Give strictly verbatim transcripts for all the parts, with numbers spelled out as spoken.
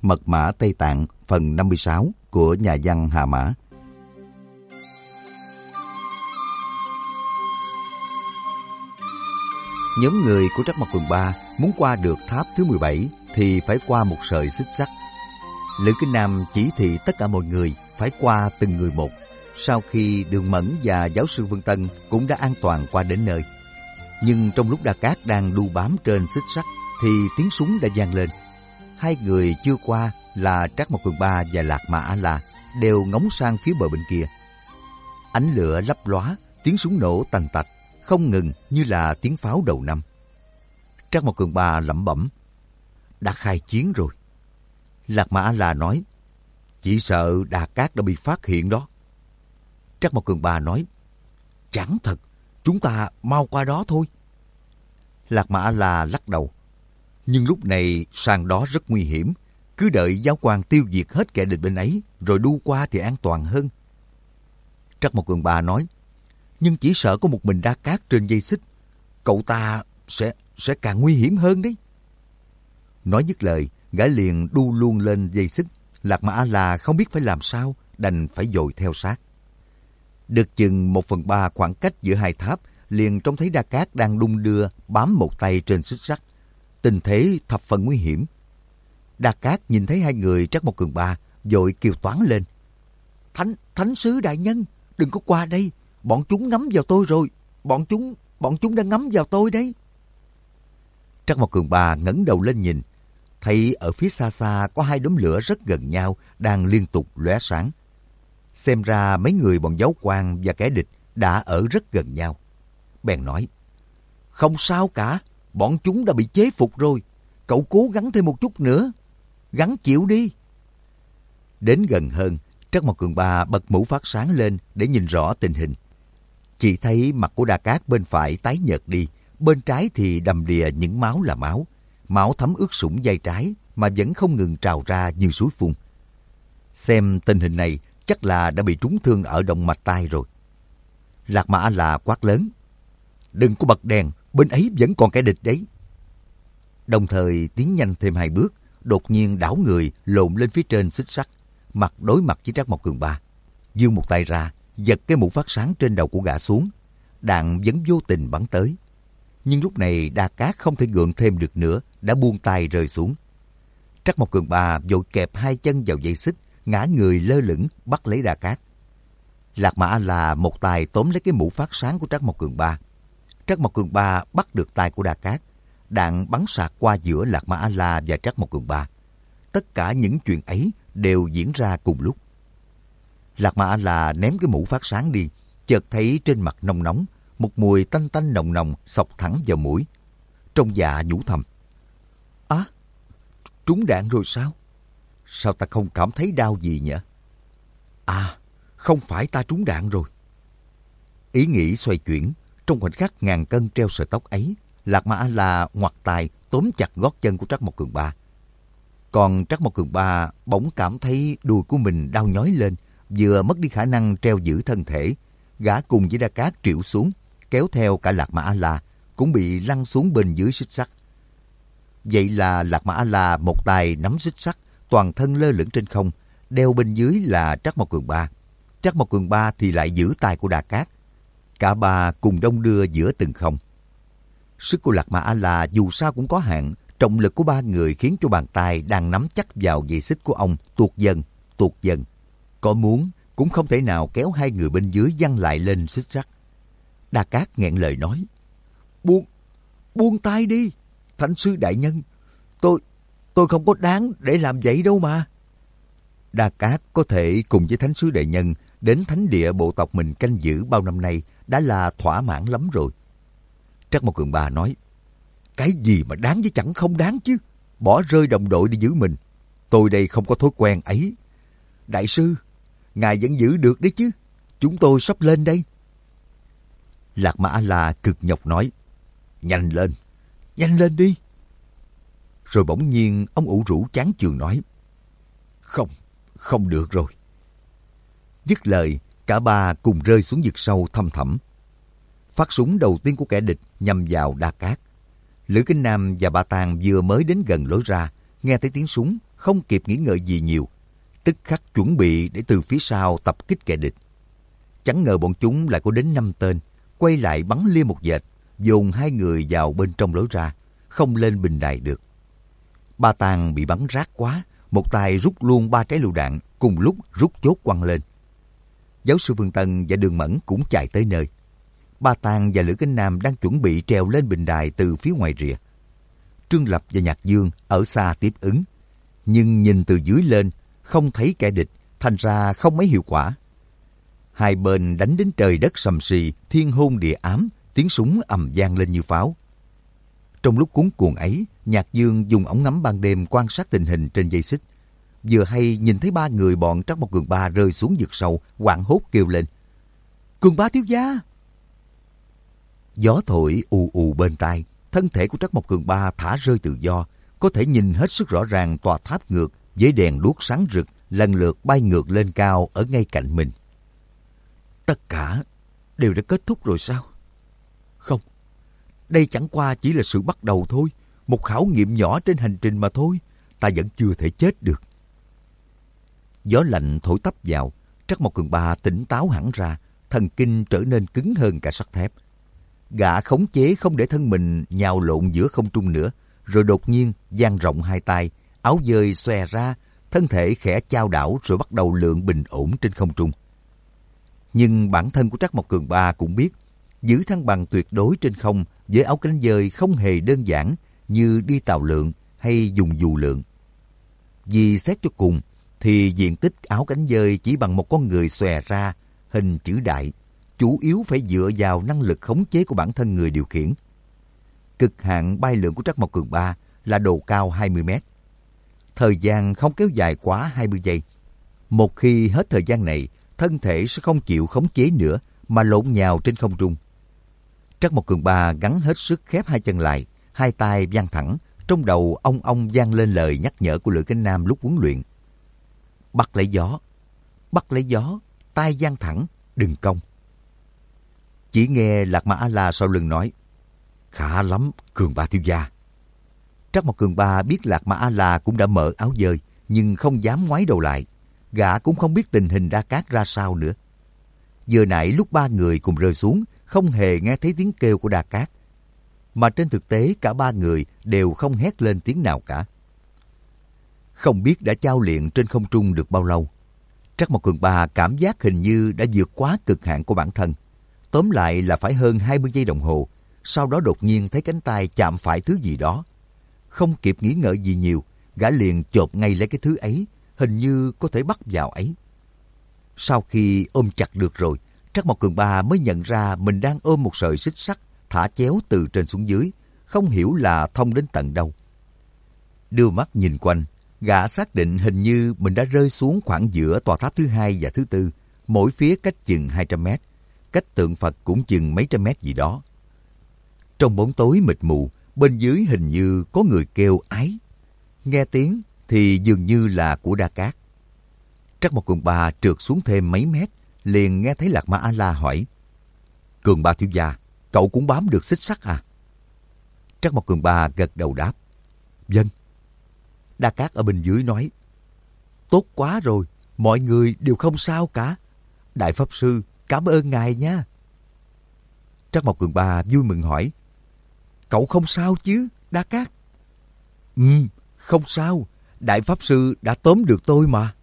Mật mã Tây Tạng phần năm mươi sáu của nhà văn Hà Mã. Nhóm người của Trắc Mộc Cường Ba muốn qua được tháp thứ mười bảy thì phải qua một sợi xích sắt. Lữ Kinh Nam chỉ thị tất cả mọi người phải qua từng người một. Sau khi Đường Mẫn và giáo sư Vương Tân cũng đã an toàn qua đến nơi. Nhưng trong lúc Đa Cát đang đu bám trên xích sắt thì tiếng súng đã vang lên. Hai người chưa qua là Trắc Mộc Cường Ba và Lạc Mã A-la đều ngóng sang phía bờ bên kia. Ánh lửa lấp lóa, tiếng súng nổ tành tạch, không ngừng như là tiếng pháo đầu năm. Trắc Mộc Cường Ba lẩm bẩm, đã khai chiến rồi. Lạc Mã A-la nói, chỉ sợ Đa Cát đã bị phát hiện đó. Trắc Mộc Cường Ba nói, chẳng thật, chúng ta mau qua đó thôi. Lạc Mã A-la lắc đầu, nhưng lúc này sang đó rất nguy hiểm, cứ đợi giáo quan tiêu diệt hết kẻ địch bên ấy rồi đu qua thì an toàn hơn. Trắc Mộc Cường Ba nói, nhưng chỉ sợ có một mình Đa Cát trên dây xích, cậu ta sẽ sẽ càng nguy hiểm hơn đấy. Nói dứt lời, gã liền đu luôn lên dây xích. Lạc Mã A-la không biết phải làm sao, đành phải dội theo sát. Được chừng một phần ba khoảng cách giữa hai tháp, liền trông thấy Đa Cát đang đung đưa bám một tay trên xích sắt. Tình thế thập phần nguy hiểm. Đa Cát nhìn thấy hai người Trắc Mộc Cường Ba, vội kêu toáng lên. Thánh, thánh sứ đại nhân, đừng có qua đây, bọn chúng ngắm vào tôi rồi, bọn chúng, bọn chúng đang ngắm vào tôi đấy. Trắc Mộc Cường Ba ngẩng đầu lên nhìn, thấy ở phía xa xa có hai đốm lửa rất gần nhau đang liên tục lóe sáng. Xem ra mấy người bọn giáo quan và kẻ địch đã ở rất gần nhau. Bèn nói, không sao cả, bọn chúng đã bị chế phục rồi, cậu cố gắng thêm một chút nữa, gắng chịu đi. Đến gần hơn, Trắc Mộc Cường Ba bật mũ phát sáng lên để nhìn rõ tình hình. Chỉ thấy mặt của Đa Cát bên phải tái nhợt đi, bên trái thì đầm đìa những máu là máu. Máu thấm ướt sũng vai trái mà vẫn không ngừng trào ra như suối phun. Xem tình hình này chắc là đã bị trúng thương ở động mạch tai rồi. Lạc Mã A-la quát lớn, đừng có bật đèn, bên ấy vẫn còn kẻ địch đấy. Đồng thời tiến nhanh thêm hai bước, đột nhiên đảo người lộn lên phía trên xích sắt, mặt đối mặt với Trắc Mộc Cường Ba, giương một tay ra, giật cái mũ phát sáng trên đầu của gã xuống. Đạn vẫn vô tình bắn tới. Nhưng lúc này Đa Cát không thể gượng thêm được nữa, đã buông tay rơi xuống. Trắc Mộc Cường Ba vội kẹp hai chân vào dây xích, ngã người lơ lửng bắt lấy Đa Cát. Lạc Mã A-la một tay tóm lấy cái mũ phát sáng của Trắc Mộc Cường Ba. Trắc Mộc Cường Ba bắt được tay của Đa Cát. Đạn bắn sạc qua giữa Lạc Mã A-la và Trắc Mộc Cường Ba. Tất cả những chuyện ấy đều diễn ra cùng lúc. Lạc Mã A-la ném cái mũ phát sáng đi, chợt thấy trên mặt nóng nóng, một mùi tanh tanh nồng nồng xộc thẳng vào mũi. Trong dạ nhủ thầm, á, trúng đạn rồi sao? Sao ta không cảm thấy đau gì nhỉ? À, không phải ta trúng đạn rồi. Ý nghĩ xoay chuyển, trong khoảnh khắc ngàn cân treo sợi tóc ấy, Lạc Mã A-la ngoặt tay tóm chặt gót chân của Trắc Mộc Cường Ba. Còn Trắc Mộc Cường Ba bỗng cảm thấy đùi của mình đau nhói lên, vừa mất đi khả năng treo giữ thân thể. Gã cùng với Đa Cát triệu xuống, kéo theo cả Lạc Mã A-la cũng bị lăn xuống bên dưới xích sắt. Vậy là Lạc Mã A-la một tay nắm xích sắt, toàn thân lơ lửng trên không, đeo bên dưới là Trắc Mộc Cường Ba. Trắc Mộc Cường Ba thì lại giữ tay của Đa Cát. Cả ba cùng đong đưa giữa từng không. Sức của Lạc Mã A-la dù sao cũng có hạn, trọng lực của ba người khiến cho bàn tay đang nắm chắc vào dây xích của ông tuột dần, tuột dần. Có muốn cũng không thể nào kéo hai người bên dưới văng lại lên xích sắt. Đa Cát nghẹn lời nói, buông, buông tay đi, thánh sứ đại nhân, tôi, tôi không có đáng để làm vậy đâu mà. Đa Cát có thể cùng với thánh sứ đại nhân đến thánh địa bộ tộc mình canh giữ bao năm nay đã là thỏa mãn lắm rồi. Trắc Mộc Cường Ba nói, cái gì mà đáng với chẳng không đáng chứ, bỏ rơi đồng đội đi giữ mình. Tôi đây không có thói quen ấy. Đại sư, ngài vẫn giữ được đấy chứ, chúng tôi sắp lên đây. Lạc Mã A-la cực nhọc nói, nhanh lên, nhanh lên đi. Rồi bỗng nhiên ông ủ rũ chán chường nói, không, không được rồi. Dứt lời, cả ba cùng rơi xuống vực sâu thăm thẳm. Phát súng đầu tiên của kẻ địch nhằm vào Đa Cát. Lữ Kinh Nam và Ba Tàng vừa mới đến gần lối ra, nghe thấy tiếng súng, không kịp nghĩ ngợi gì nhiều, tức khắc chuẩn bị để từ phía sau tập kích kẻ địch. Chẳng ngờ bọn chúng lại có đến năm tên, quay lại bắn lia một dệt, dồn hai người vào bên trong lối ra, không lên bình đài được. Ba Tàng bị bắn rát quá, một tay rút luôn ba trái lựu đạn, cùng lúc rút chốt quăng lên. Giáo sư Phương Tân và Đường Mẫn cũng chạy tới nơi. Ba Tàng và Lữ Cánh Nam đang chuẩn bị trèo lên bình đài từ phía ngoài rìa. Trương Lập và Nhạc Dương ở xa tiếp ứng, nhưng nhìn từ dưới lên không thấy kẻ địch, thành ra không mấy hiệu quả. Hai bên đánh đến trời đất sầm sì, thiên hôn địa ám, tiếng súng ầm vang lên như pháo. Trong lúc cuống cuồng ấy, Nhạc Dương dùng ống ngắm ban đêm quan sát tình hình trên dây xích. Vừa hay nhìn thấy ba người bọn Trắc Mộc Cường Ba rơi xuống vực sâu, hoảng hốt kêu lên: "Cường Ba thiếu gia!" Gió thổi ù ù bên tai, thân thể của Trắc Mộc Cường Ba thả rơi tự do, có thể nhìn hết sức rõ ràng tòa tháp ngược với đèn đuốc sáng rực lần lượt bay ngược lên cao ở ngay cạnh mình. Tất cả đều đã kết thúc rồi sao? Không, đây chẳng qua chỉ là sự bắt đầu thôi, một khảo nghiệm nhỏ trên hành trình mà thôi, ta vẫn chưa thể chết được. Gió lạnh thổi tấp vào, Trắc Mộc Cường Ba tỉnh táo hẳn ra, thần kinh trở nên cứng hơn cả sắt thép. Gã khống chế không để thân mình nhào lộn giữa không trung nữa, rồi đột nhiên dang rộng hai tay, áo dơi xòe ra, thân thể khẽ chao đảo rồi bắt đầu lượn bình ổn trên không trung. Nhưng bản thân của Trắc Mộc Cường Ba cũng biết, giữ thăng bằng tuyệt đối trên không với áo cánh dơi không hề đơn giản như đi tàu lượn hay dùng dù lượn. Vì xét cho cùng, thì diện tích áo cánh dơi chỉ bằng một con người xòe ra, hình chữ đại, chủ yếu phải dựa vào năng lực khống chế của bản thân người điều khiển. Cực hạn bay lượn của Trắc Mộc Cường Ba là độ cao hai mươi mét. Thời gian không kéo dài quá hai mươi giây. Một khi hết thời gian này, thân thể sẽ không chịu khống chế nữa mà lộn nhào trên không trung. Trắc Mộc Cường Ba gắng hết sức khép hai chân lại, hai tay dang thẳng, trong đầu ong ong vang lên lời nhắc nhở của Lữ Cánh Nam lúc huấn luyện. Bắt lấy gió, bắt lấy gió, tay dang thẳng, đừng cong. Chỉ nghe Lạc Ma A-la sau lưng nói: "Khá lắm, Cường Ba thiếu gia." Trắc Mộc Cường Ba biết Lạc Ma A-la cũng đã mở áo dơi, nhưng không dám ngoái đầu lại. Gã cũng không biết tình hình Đa Cát ra sao nữa. Vừa nãy lúc ba người cùng rơi xuống, không hề nghe thấy tiếng kêu của Đa Cát. Mà trên thực tế cả ba người đều không hét lên tiếng nào cả. Không biết đã chao luyện trên không trung được bao lâu, Trắc Mộc Cường Ba cảm giác hình như đã vượt quá cực hạn của bản thân. Tóm lại là phải hơn hai mươi giây đồng hồ, sau đó đột nhiên thấy cánh tay chạm phải thứ gì đó. Không kịp nghĩ ngợi gì nhiều, gã liền chộp ngay lấy cái thứ ấy, hình như có thể bắt vào ấy. Sau khi ôm chặt được rồi, Trắc Mộc Cường Ba mới nhận ra mình đang ôm một sợi xích sắt thả chéo từ trên xuống dưới, không hiểu là thông đến tận đâu. Đưa mắt nhìn quanh, gã xác định hình như mình đã rơi xuống khoảng giữa tòa tháp thứ hai và thứ tư, mỗi phía cách chừng hai trăm mét, cách tượng Phật cũng chừng mấy trăm mét gì đó. Trong bóng tối mịt mù, bên dưới hình như có người kêu ái. Nghe tiếng thì dường như là của Đa Cát. Trắc Mộc Cường Ba trượt xuống thêm mấy mét, liền nghe thấy Lạc Ma A-la hỏi: "Cường Ba thiếu gia, cậu cũng bám được xích sắt à?" Trắc Mộc Cường Ba gật đầu đáp: "Vâng." Đa Cát ở bên dưới nói: "Tốt quá rồi, mọi người đều không sao cả. Đại Pháp Sư, cảm ơn ngài nha." Trắc Mộc Cường Ba vui mừng hỏi: "Cậu không sao chứ, Đa Cát?" "Ừ, không sao. Đại Pháp Sư đã tóm được tôi mà."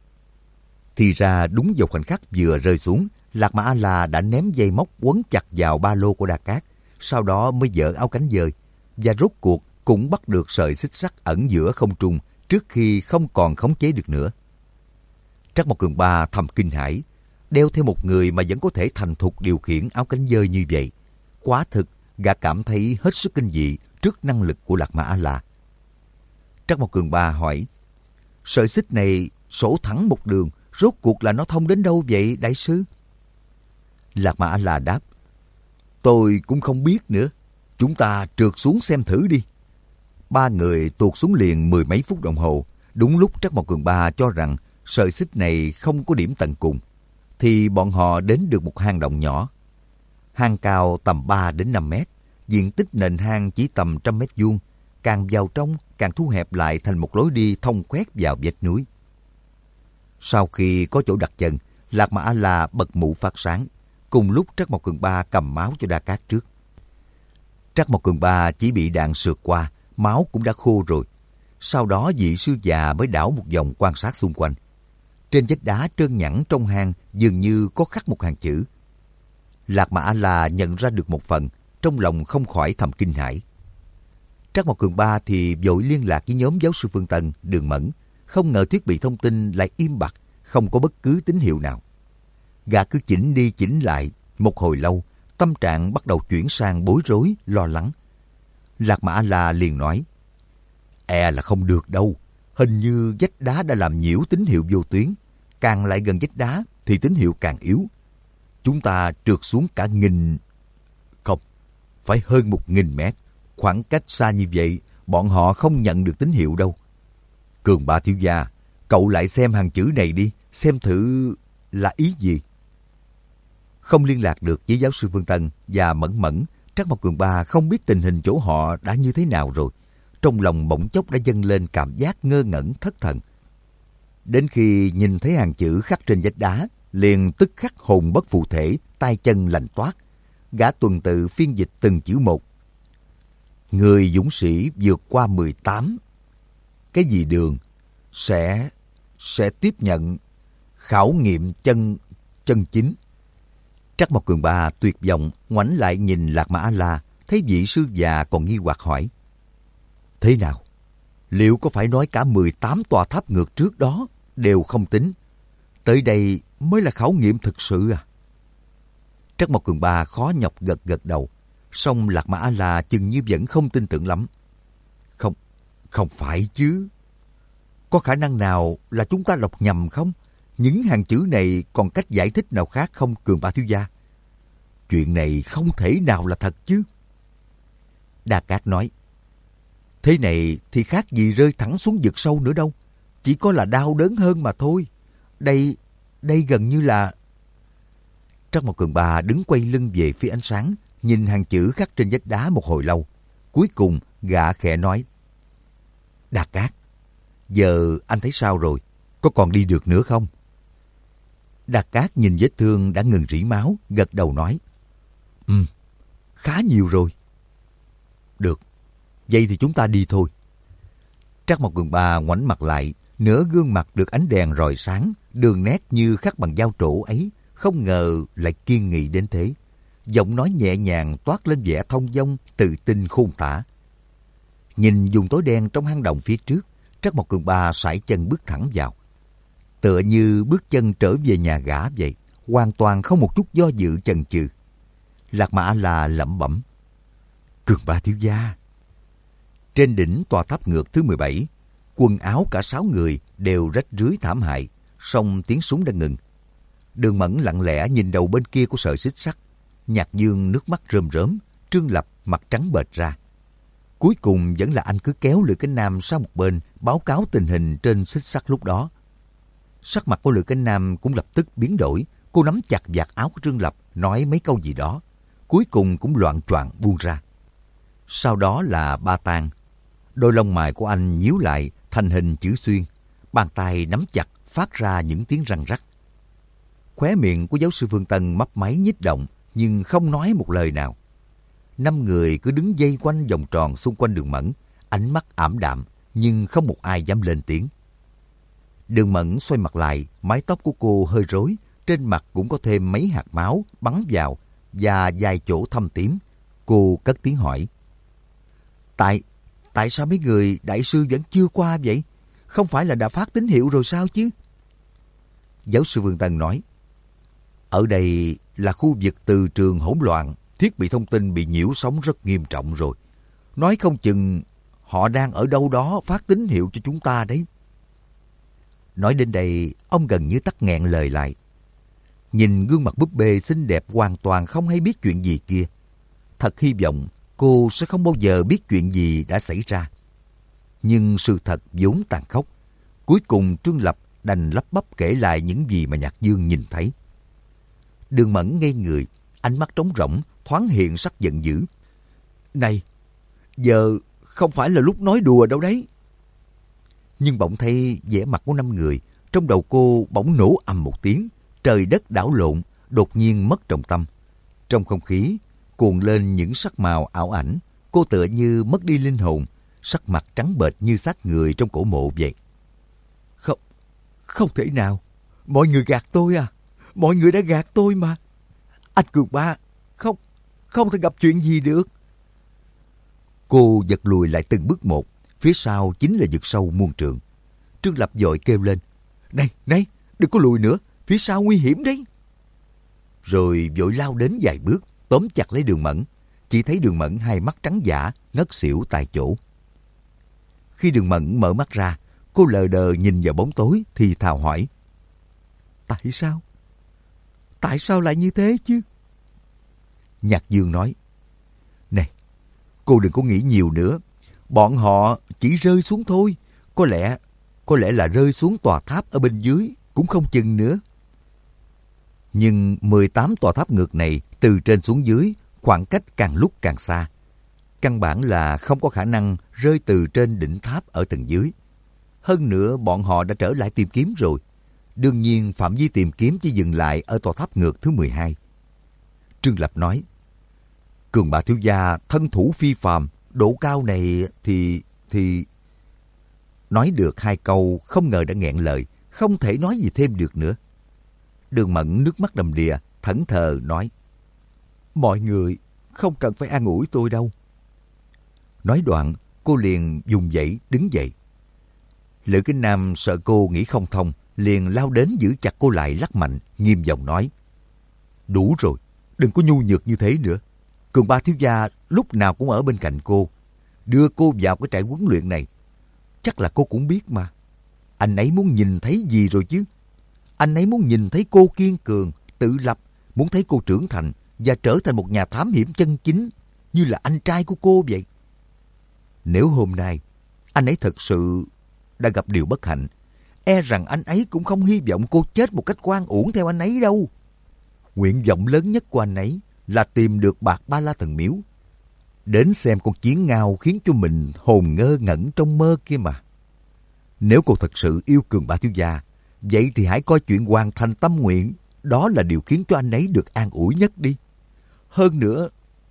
Thì ra đúng vào khoảnh khắc vừa rơi xuống, Lạc Ma A-la đã ném dây móc quấn chặt vào ba lô của Đa Cát, sau đó mới dỡ áo cánh dơi, và rốt cuộc cũng bắt được sợi xích sắt ẩn giữa không trung trước khi không còn khống chế được nữa. Trắc Mộc Cường Ba thầm kinh hãi, đeo theo một người mà vẫn có thể thành thục điều khiển áo cánh dơi như vậy. Quả thực, gã cảm thấy hết sức kinh dị trước năng lực của Lạc Ma A-la. Trắc Mộc Cường Ba hỏi: "Sợi xích này sổ thẳng một đường, rốt cuộc là nó thông đến đâu vậy, đại sư?" Lạc Ma A-la đáp: "Tôi cũng không biết nữa. Chúng ta trượt xuống xem thử đi." Ba người tuột xuống liền mười mấy phút đồng hồ. Đúng lúc Trắc Mộc Cường Ba cho rằng sợi xích này không có điểm tận cùng, thì bọn họ đến được một hang động nhỏ. Hang cao tầm ba đến năm mét, diện tích nền hang chỉ tầm trăm mét vuông, càng vào trong càng thu hẹp lại thành một lối đi thông khoét vào vách núi. Sau khi có chỗ đặt chân, Lạc Mà A-la bật mũ phát sáng, cùng lúc Trắc Mộc Cường Ba cầm máu cho Đa Cát trước. Trắc Mộc Cường Ba chỉ bị đạn sượt qua, máu cũng đã khô rồi. Sau đó vị sư già mới đảo một vòng quan sát xung quanh. Trên vách đá trơn nhẵn trong hang dường như có khắc một hàng chữ. Lạc Mà A-la nhận ra được một phần, trong lòng không khỏi thầm kinh hãi. Trắc Mộc Cường Ba thì vội liên lạc với nhóm giáo sư Phương Tân, Đường Mẫn, không ngờ thiết bị thông tin lại im bặt, không có bất cứ tín hiệu nào. Gã cứ chỉnh đi chỉnh lại, một hồi lâu, tâm trạng bắt đầu chuyển sang bối rối, lo lắng. Lạc Mà A-la liền nói, e là không được đâu, hình như vách đá đã làm nhiễu tín hiệu vô tuyến, càng lại gần vách đá thì tín hiệu càng yếu. Chúng ta trượt xuống cả nghìn... Không, phải hơn một nghìn mét, khoảng cách xa như vậy, bọn họ không nhận được tín hiệu đâu. Cường Ba thiếu gia, cậu lại xem hàng chữ này đi, xem thử là ý gì. Không liên lạc được với giáo sư Phương Tân và Mẫn Mẫn, Trắc Mộc Cường Ba không biết tình hình chỗ họ đã như thế nào rồi. Trong lòng bỗng chốc đã dâng lên cảm giác ngơ ngẩn thất thần. Đến khi nhìn thấy hàng chữ khắc trên vách đá, liền tức khắc hồn bất phụ thể, tay chân lạnh toát. Gã tuần tự phiên dịch từng chữ một. Người dũng sĩ vượt qua mười tám. Cái gì đường? Sẽ... sẽ tiếp nhận khảo nghiệm chân... chân chính. Trắc Mộc Cường Ba tuyệt vọng ngoảnh lại nhìn Lạc Mà A-la, thấy vị sư già còn nghi hoặc hỏi. Thế nào? Liệu có phải nói cả mười tám tòa tháp ngược trước đó đều không tính? Tới đây mới là khảo nghiệm thực sự à? Trắc Mộc Cường Ba khó nhọc gật gật đầu, song Lạc Mà A-la chừng như vẫn không tin tưởng lắm. Không, không phải chứ. Có khả năng nào là chúng ta đọc nhầm không? Những hàng chữ này còn cách giải thích nào khác không, Cường Ba thiếu gia? Chuyện này không thể nào là thật chứ. Đa Cát nói, thế này thì khác gì rơi thẳng xuống vực sâu nữa đâu. Chỉ có là đau đớn hơn mà thôi. Đây, đây gần như là... Trắc Mộc Cường Ba đứng quay lưng về phía ánh sáng, nhìn hàng chữ khắc trên vách đá một hồi lâu. Cuối cùng, gã khẽ nói, Đa Cát, giờ anh thấy sao rồi? Có còn đi được nữa không? Đa Cát nhìn vết thương đã ngừng rỉ máu, gật đầu nói, Ừ, khá nhiều rồi. Được, vậy thì chúng ta đi thôi. Trắc Mộc Cường Ba ngoảnh mặt lại, nửa gương mặt được ánh đèn rọi sáng, đường nét như khắc bằng dao trổ ấy, không ngờ lại kiên nghị đến thế. Giọng nói nhẹ nhàng toát lên vẻ thông dong, tự tin khôn tả. Nhìn vùng tối đen trong hang động phía trước, Trắc Mộc Cường Ba sải chân bước thẳng vào. Tựa như bước chân trở về nhà gã vậy, hoàn toàn không một chút do dự chần chừ. Lạc Mà A-la lẩm bẩm, Cường Ba thiếu gia. Trên đỉnh tòa tháp ngược thứ mười bảy, quần áo cả sáu người đều rách rưới thảm hại, song tiếng súng đã ngừng. Đường Mẫn lặng lẽ nhìn đầu bên kia của sợi xích sắt. Nhạc Dương nước mắt rơm rớm, Trương Lập mặt trắng bệch ra. Cuối cùng vẫn là anh cứ kéo Lữ Cánh Nam sang một bên, báo cáo tình hình trên xích sắt lúc đó. Sắc mặt của Lữ Cánh Nam cũng lập tức biến đổi. Cô nắm chặt vạt áo của Trương Lập, nói mấy câu gì đó. Cuối cùng cũng loạng choạng buông ra. Sau đó là Ba Tang. Đôi lông mày của anh nhíu lại thành hình chữ xuyên. Bàn tay nắm chặt phát ra những tiếng răng rắc. Khóe miệng của giáo sư Phương Tân mấp máy nhích động, nhưng không nói một lời nào. Năm người cứ đứng dây quanh vòng tròn xung quanh Đường Mẫn, ánh mắt ảm đạm, nhưng không một ai dám lên tiếng. Đường Mẫn xoay mặt lại, mái tóc của cô hơi rối, trên mặt cũng có thêm mấy hạt máu bắn vào và vài chỗ thâm tím. Cô cất tiếng hỏi. Tại, tại sao mấy người đại sư vẫn chưa qua vậy? Không phải là đã phát tín hiệu rồi sao chứ? Giáo sư Vương Tân nói. Ở đây là khu vực từ trường hỗn loạn, thiết bị thông tin bị nhiễu sóng rất nghiêm trọng rồi. Nói không chừng họ đang ở đâu đó phát tín hiệu cho chúng ta đấy. Nói đến đây, ông gần như tắc nghẹn lời lại. Nhìn gương mặt búp bê xinh đẹp hoàn toàn không hay biết chuyện gì kia. Thật hy vọng cô sẽ không bao giờ biết chuyện gì đã xảy ra. Nhưng sự thật vốn tàn khốc. Cuối cùng Trương Lập đành lắp bắp kể lại những gì mà Nhạc Dương nhìn thấy. Đường Mẫn ngây người, ánh mắt trống rỗng, thoáng hiện sắc giận dữ. Này, giờ không phải là lúc nói đùa đâu đấy. Nhưng bỗng thấy vẻ mặt của năm người, trong đầu cô bỗng nổ ầm một tiếng, trời đất đảo lộn, đột nhiên mất trọng tâm. Trong không khí cuồn lên những sắc màu ảo ảnh, cô tựa như mất đi linh hồn, sắc mặt trắng bệch như xác người trong cổ mộ vậy. Không, không thể nào, mọi người gạt tôi à, mọi người đã gạt tôi mà. Anh Cường Ba, không, không thể gặp chuyện gì được. Cô giật lùi lại từng bước một, phía sau chính là vực sâu muôn trượng. Trương Lập vội kêu lên, này, này, đừng có lùi nữa, phía sau nguy hiểm đấy. Rồi vội lao đến vài bước, tóm chặt lấy Đường Mẫn. Chỉ thấy Đường Mẫn hai mắt trắng dã, ngất xỉu tại chỗ. Khi Đường Mẫn mở mắt ra, cô lờ đờ nhìn vào bóng tối thì thào hỏi, tại sao? Tại sao lại như thế chứ? Nhạc Dương nói, này, cô đừng có nghĩ nhiều nữa. Bọn họ chỉ rơi xuống thôi. Có lẽ, có lẽ là rơi xuống tòa tháp ở bên dưới, cũng không chừng nữa. Nhưng mười tám tòa tháp ngược này, từ trên xuống dưới, khoảng cách càng lúc càng xa. Căn bản là không có khả năng rơi từ trên đỉnh tháp ở tầng dưới. Hơn nữa, bọn họ đã trở lại tìm kiếm rồi. Đương nhiên, phạm vi tìm kiếm chỉ dừng lại ở tòa tháp ngược thứ mười hai. Trương Lập nói, Cường Ba thiếu gia thân thủ phi phàm, độ cao này thì... thì... Nói được hai câu, không ngờ đã nghẹn lời, không thể nói gì thêm được nữa. Đường Mẫn nước mắt đầm đìa, thẫn thờ nói, mọi người không cần phải an ủi tôi đâu. Nói đoạn, cô liền dùng dãy đứng dậy. Lữ Kính Nam sợ cô nghĩ không thông, liền lao đến giữ chặt cô lại lắc mạnh, nghiêm giọng nói, đủ rồi, đừng có nhu nhược như thế nữa. Cường Ba thiếu gia lúc nào cũng ở bên cạnh cô, đưa cô vào cái trại huấn luyện này. Chắc là cô cũng biết mà. Anh ấy muốn nhìn thấy gì rồi chứ? Anh ấy muốn nhìn thấy cô kiên cường, tự lập, muốn thấy cô trưởng thành và trở thành một nhà thám hiểm chân chính, như là anh trai của cô vậy. Nếu hôm nay anh ấy thật sự đã gặp điều bất hạnh, e rằng anh ấy cũng không hy vọng cô chết một cách oan uổng theo anh ấy đâu. Nguyện vọng lớn nhất của anh ấy là tìm được bạc Ba La Thần Miếu, đến xem con chiến ngao khiến cho mình hồn ngơ ngẩn trong mơ kia mà. Nếu cô thật sự yêu Cường Ba thiếu gia, vậy thì hãy coi chuyện hoàn thành tâm nguyện, đó là điều khiến cho anh ấy được an ủi nhất đi. Hơn nữa...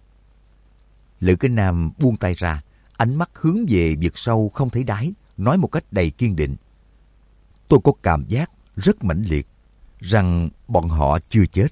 Lữ Kính Nam buông tay ra, ánh mắt hướng về vực sâu không thấy đáy, nói một cách đầy kiên định. Tôi có cảm giác rất mãnh liệt rằng bọn họ chưa chết.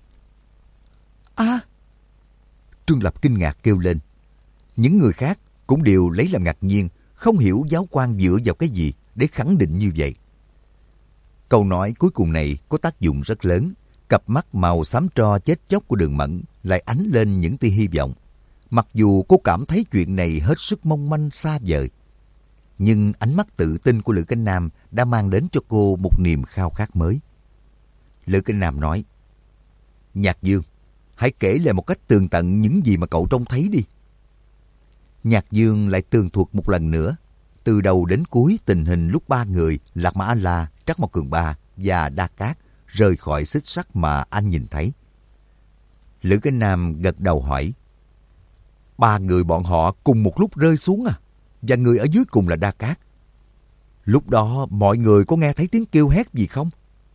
À! Trương Lập kinh ngạc kêu lên. Những người khác cũng đều lấy làm ngạc nhiên, không hiểu giáo quan dựa vào cái gì để khẳng định như vậy. Câu nói cuối cùng này có tác dụng rất lớn. Cặp mắt màu xám tro chết chóc của Đường Mẫn lại ánh lên những tia hy vọng. Mặc dù cô cảm thấy chuyện này hết sức mong manh xa vời, nhưng ánh mắt tự tin của Lữ Kính Nam đã mang đến cho cô một niềm khao khát mới. Lữ Kính Nam nói, Nhạc Dương, hãy kể lại một cách tường tận những gì mà cậu trông thấy đi. Nhạc Dương lại tường thuật một lần nữa, từ đầu đến cuối tình hình lúc ba người Lạc Mã A-la, Trắc Mộc Cường Ba và Đa Cát rời khỏi xích sắt mà anh nhìn thấy. Lữ Kính Nam gật đầu hỏi, ba người bọn họ cùng một lúc rơi xuống à? Và người ở dưới cùng là Đa Cát. Lúc đó mọi người có nghe thấy tiếng kêu hét gì không?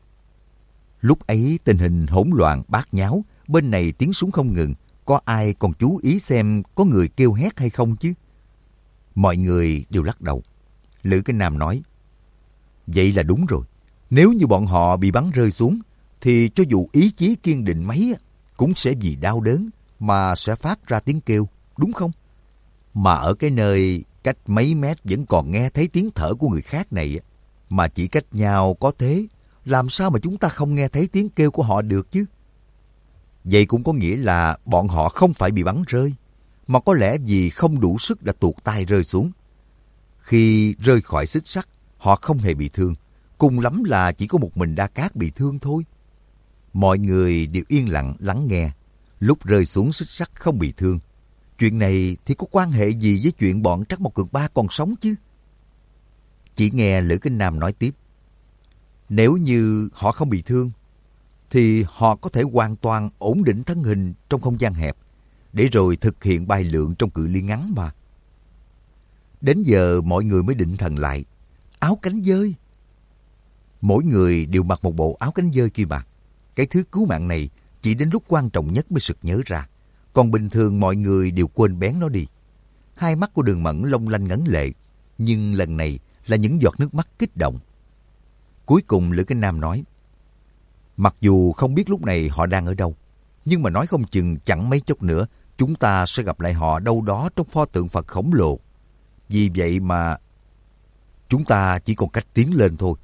Lúc ấy tình hình hỗn loạn bát nháo, bên này tiếng súng không ngừng, có ai còn chú ý xem có người kêu hét hay không chứ? Mọi người đều lắc đầu. Lữ Kính Nam nói, vậy là đúng rồi. Nếu như bọn họ bị bắn rơi xuống, thì cho dù ý chí kiên định mấy, cũng sẽ vì đau đớn mà sẽ phát ra tiếng kêu, đúng không? Mà ở cái nơi cách mấy mét vẫn còn nghe thấy tiếng thở của người khác này, mà chỉ cách nhau có thế, làm sao mà chúng ta không nghe thấy tiếng kêu của họ được chứ? Vậy cũng có nghĩa là bọn họ không phải bị bắn rơi, mà có lẽ vì không đủ sức đã tuột tay rơi xuống. Khi rơi khỏi xích sắt, họ không hề bị thương, cùng lắm là chỉ có một mình Đa Cát bị thương thôi. Mọi người đều yên lặng lắng nghe. Lúc rơi xuống xích sắt không bị thương, chuyện này thì có quan hệ gì với chuyện bọn Trắc Mộc Cường Ba còn sống chứ? Chỉ nghe Lữ Kính Nam nói tiếp, nếu như họ không bị thương, thì họ có thể hoàn toàn ổn định thân hình trong không gian hẹp, để rồi thực hiện bay lượn trong cự ly ngắn mà. Đến giờ mọi người mới định thần lại. áo cánh dơi. Mỗi người đều mặc một bộ áo cánh dơi kia mà. Cái thứ cứu mạng này chỉ đến lúc quan trọng nhất mới sực nhớ ra. Còn bình thường mọi người đều quên bén nó đi. Hai mắt của Đường Mẫn long lanh ngấn lệ. Nhưng lần này là những giọt nước mắt kích động. Cuối cùng Lữ Kinh Nam nói, mặc dù không biết lúc này họ đang ở đâu, nhưng mà nói không chừng chẳng mấy chốc nữa chúng ta sẽ gặp lại họ đâu đó trong pho tượng Phật khổng lồ. Vì vậy mà chúng ta chỉ còn cách tiến lên thôi.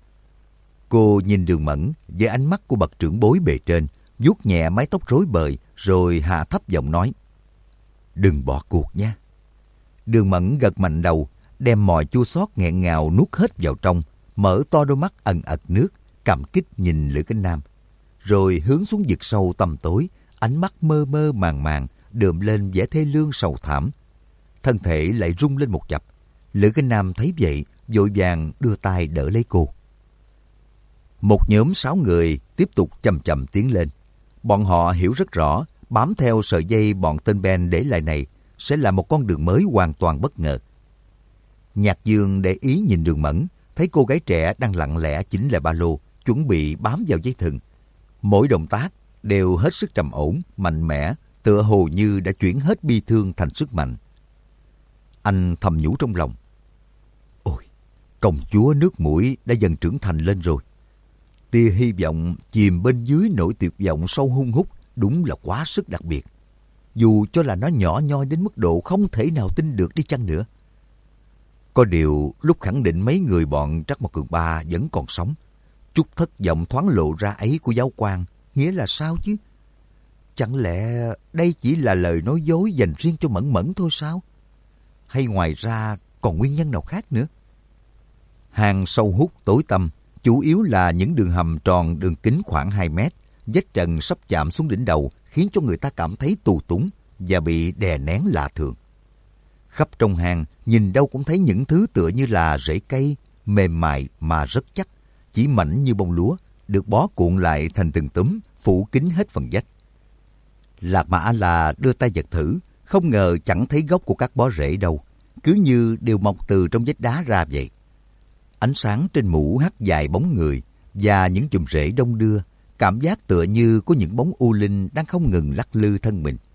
Cô nhìn Đường Mẫn với ánh mắt của bậc trưởng bối bề trên, vuốt nhẹ mái tóc rối bời rồi hạ thấp giọng nói, đừng bỏ cuộc nha. Đường Mẫn gật mạnh đầu, đem mọi chua xót nghẹn ngào nuốt hết vào trong, mở to đôi mắt ẩn ật nước, cảm kích nhìn Lữ Kinh Nam, rồi hướng xuống vực sâu tăm tối, ánh mắt mơ mơ màng màng đượm lên vẻ thê lương sầu thảm. Thân thể lại rung lên một chập. Lữ Kinh Nam thấy vậy, vội vàng đưa tay đỡ lấy cô. Một nhóm sáu người tiếp tục chậm chậm tiến lên. Bọn họ hiểu rất rõ, bám theo sợi dây bọn tên Ben để lại này sẽ là một con đường mới hoàn toàn bất ngờ. Nhạc Dương để ý nhìn Đường Mẫn, thấy cô gái trẻ đang lặng lẽ chỉnh lại ba lô, chuẩn bị bám vào dây thừng. Mỗi động tác đều hết sức trầm ổn, mạnh mẽ, tựa hồ như đã chuyển hết bi thương thành sức mạnh. Anh thầm nhủ trong lòng, ôi, công chúa nước mũi đã dần trưởng thành lên rồi. Tia hy vọng chìm bên dưới nỗi tuyệt vọng sâu hun hút đúng là quá sức đặc biệt. Dù cho là nó nhỏ nhoi đến mức độ không thể nào tin được đi chăng nữa. Có điều lúc khẳng định mấy người bọn Trắc Mộc Cường Ba vẫn còn sống, chút thất vọng thoáng lộ ra ấy của giáo quan nghĩa là sao chứ? Chẳng lẽ đây chỉ là lời nói dối dành riêng cho Mẫn Mẫn thôi sao? Hay ngoài ra còn nguyên nhân nào khác nữa? Hang sâu hút tối tăm, chủ yếu là những đường hầm tròn đường kính khoảng hai mét, vách trần sắp chạm xuống đỉnh đầu khiến cho người ta cảm thấy tù túng và bị đè nén lạ thường. Khắp trong hang, nhìn đâu cũng thấy những thứ tựa như là rễ cây, mềm mại mà rất chắc, chỉ mảnh như bông lúa, được bó cuộn lại thành từng túm, phủ kín hết phần vách. Lạc Mã là đưa tay giật thử, không ngờ chẳng thấy gốc của các bó rễ đâu, cứ như đều mọc từ trong vách đá ra vậy. Ánh sáng trên mũ hắt dài bóng người và những chùm rễ đông đưa, cảm giác tựa như có những bóng u linh đang không ngừng lắc lư thân mình.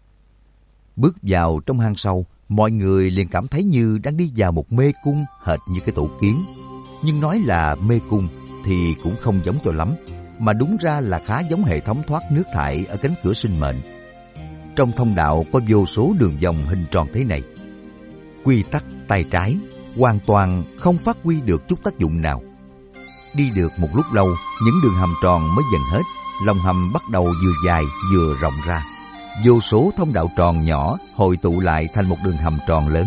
Bước vào trong hang sâu, mọi người liền cảm thấy như đang đi vào một mê cung hệt như cái tổ kiến. Nhưng nói là mê cung thì cũng không giống cho lắm, mà đúng ra là khá giống hệ thống thoát nước thải ở cánh cửa sinh mệnh. Trong thông đạo có vô số đường vòng hình tròn thế này. Quy tắc tay trái hoàn toàn không phát huy được chút tác dụng nào. Đi được một lúc lâu, những đường hầm tròn mới dần hết, lòng hầm bắt đầu vừa dài vừa rộng ra. Vô số thông đạo tròn nhỏ hội tụ lại thành một đường hầm tròn lớn.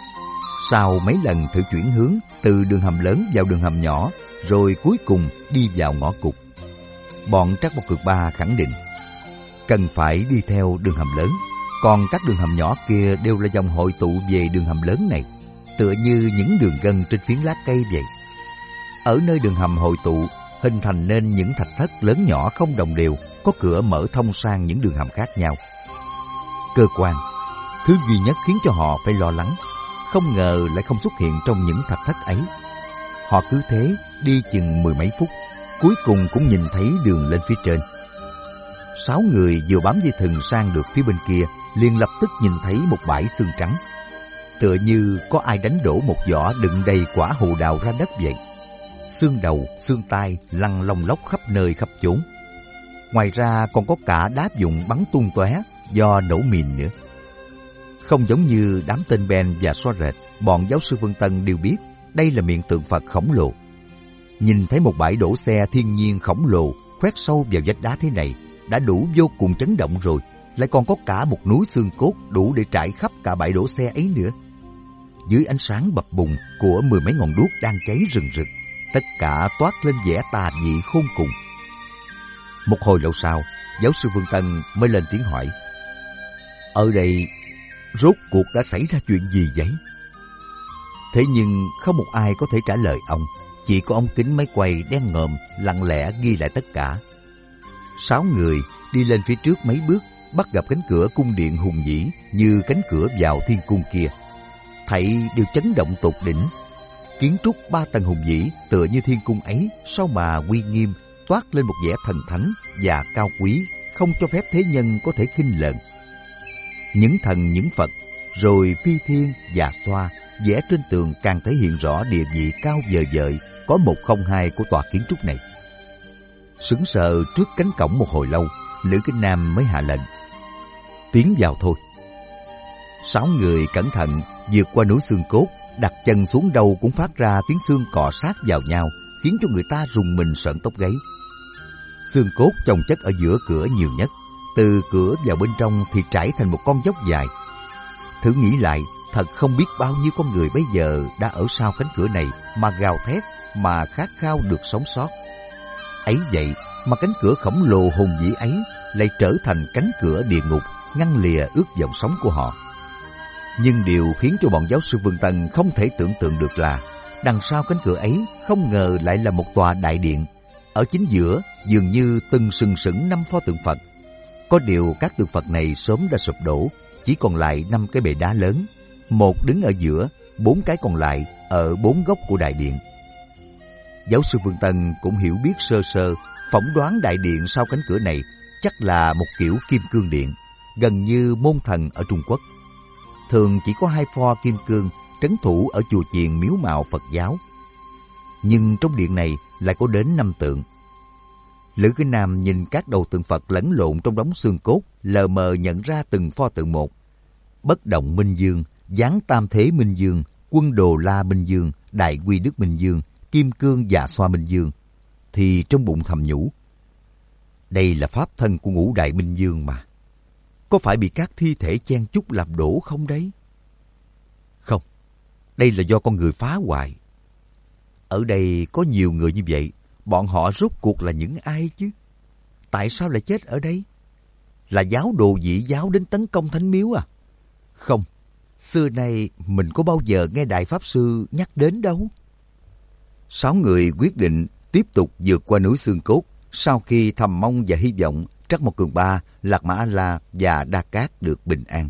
Sau mấy lần thử chuyển hướng từ đường hầm lớn vào đường hầm nhỏ, rồi cuối cùng đi vào ngõ cụt, bọn Trắc Mộc Cường Ba khẳng định cần phải đi theo đường hầm lớn, còn các đường hầm nhỏ kia đều là dòng hội tụ về đường hầm lớn này, tựa như những đường gân trên phiến lá cây vậy. Ở nơi đường hầm hội tụ, hình thành nên những thạch thất lớn nhỏ không đồng đều, có cửa mở thông sang những đường hầm khác nhau. Cơ quan, thứ duy nhất khiến cho họ phải lo lắng, không ngờ lại không xuất hiện trong những thạch thất ấy. Họ cứ thế đi chừng mười mấy phút, cuối cùng cũng nhìn thấy đường lên phía trên. Sáu người vừa bám dây thừng sang được phía bên kia, liền lập tức nhìn thấy một bãi xương trắng, tựa như có ai đánh đổ một giỏ đựng đầy quả hồ đào ra đất vậy. Xương đầu, xương tai lăn lông lóc khắp nơi khắp chốn. Ngoài ra còn có cả đá vụn bắn tung tóe do nổ mìn nữa. Không giống như đám tên Ben và Xoa Rệt, bọn giáo sư Vân Tân đều biết đây là miệng tượng Phật khổng lồ. Nhìn thấy một bãi đổ xe thiên nhiên khổng lồ khoét sâu vào vách đá thế này đã đủ vô cùng chấn động rồi, lại còn có cả một núi xương cốt đủ để trải khắp cả bãi đổ xe ấy nữa. Dưới ánh sáng bập bùng của mười mấy ngọn đuốc đang cháy rừng rực, tất cả toát lên vẻ tà dị khôn cùng. Một hồi lâu sau, giáo sư Vương Tân mới lên tiếng hỏi: ở đây rốt cuộc đã xảy ra chuyện gì vậy? Thế nhưng không một ai có thể trả lời ông, chỉ có ống kính máy quay đen ngòm lặng lẽ ghi lại tất cả. Sáu người đi lên phía trước mấy bước, bắt gặp cánh cửa cung điện hùng vĩ như cánh cửa vào thiên cung kia. Thảy đều chấn động tột đỉnh. Kiến trúc ba tầng hùng vĩ tựa như thiên cung ấy sao mà uy nghiêm, toát lên một vẻ thần thánh và cao quý, không cho phép thế nhân có thể khinh lợn. Những thần những Phật, rồi phi thiên và xoa vẽ trên tường càng thể hiện rõ địa vị cao vời vợi, có một không hai của tòa kiến trúc này. Sững sờ trước cánh cổng một hồi lâu, Lữ Kinh Nam mới hạ lệnh: tiến vào thôi. Sáu người cẩn thận vượt qua núi xương cốt, đặt chân xuống đâu cũng phát ra tiếng xương cọ sát vào nhau, khiến cho người ta rùng mình sợn tóc gáy. Xương cốt chồng chất ở giữa cửa nhiều nhất, từ cửa vào bên trong thì trải thành một con dốc dài. Thử nghĩ lại, thật không biết bao nhiêu con người bây giờ đã ở sau cánh cửa này mà gào thét, mà khát khao được sống sót. Ấy vậy mà cánh cửa khổng lồ hùng vĩ ấy lại trở thành cánh cửa địa ngục, ngăn lìa ước vọng sống của họ. Nhưng điều khiến cho bọn giáo sư Vương Tân không thể tưởng tượng được là đằng sau cánh cửa ấy không ngờ lại là một tòa đại điện. Ở chính giữa dường như từng sừng sững năm pho tượng Phật. Có điều các tượng Phật này sớm đã sụp đổ, chỉ còn lại năm cái bệ đá lớn, một đứng ở giữa, bốn cái còn lại ở bốn góc của đại điện. Giáo sư Vương Tân cũng hiểu biết sơ sơ, phỏng đoán đại điện sau cánh cửa này chắc là một kiểu kim cương điện, gần như môn thần ở Trung Quốc. Thường chỉ có hai pho kim cương trấn thủ ở chùa chiền miếu mạo Phật giáo. Nhưng trong điện này lại có đến năm tượng. Lữ Kinh Nam nhìn các đầu tượng Phật lẫn lộn trong đống xương cốt, lờ mờ nhận ra từng pho tượng một. Bất động Minh Dương, Giáng Tam Thế Minh Dương, Quân Đồ La Minh Dương, Đại Quy Đức Minh Dương, Kim Cương Dạ Xoa Minh Dương, thì trong bụng thầm nhủ: đây là pháp thân của Ngũ Đại Minh Dương mà. Có phải bị các thi thể chen chúc làm đổ không đấy? Không, đây là do con người phá hoại. Ở đây có nhiều người như vậy, bọn họ rốt cuộc là những ai chứ? Tại sao lại chết ở đây? Là giáo đồ dị giáo đến tấn công thánh miếu à? Không, xưa nay mình có bao giờ nghe Đại Pháp Sư nhắc đến đâu. Sáu người quyết định tiếp tục vượt qua núi xương cốt. Sau khi thầm mong và hy vọng Trắc Mộc Cường Ba, Lạc Mã A-La và Đa Cát được bình an,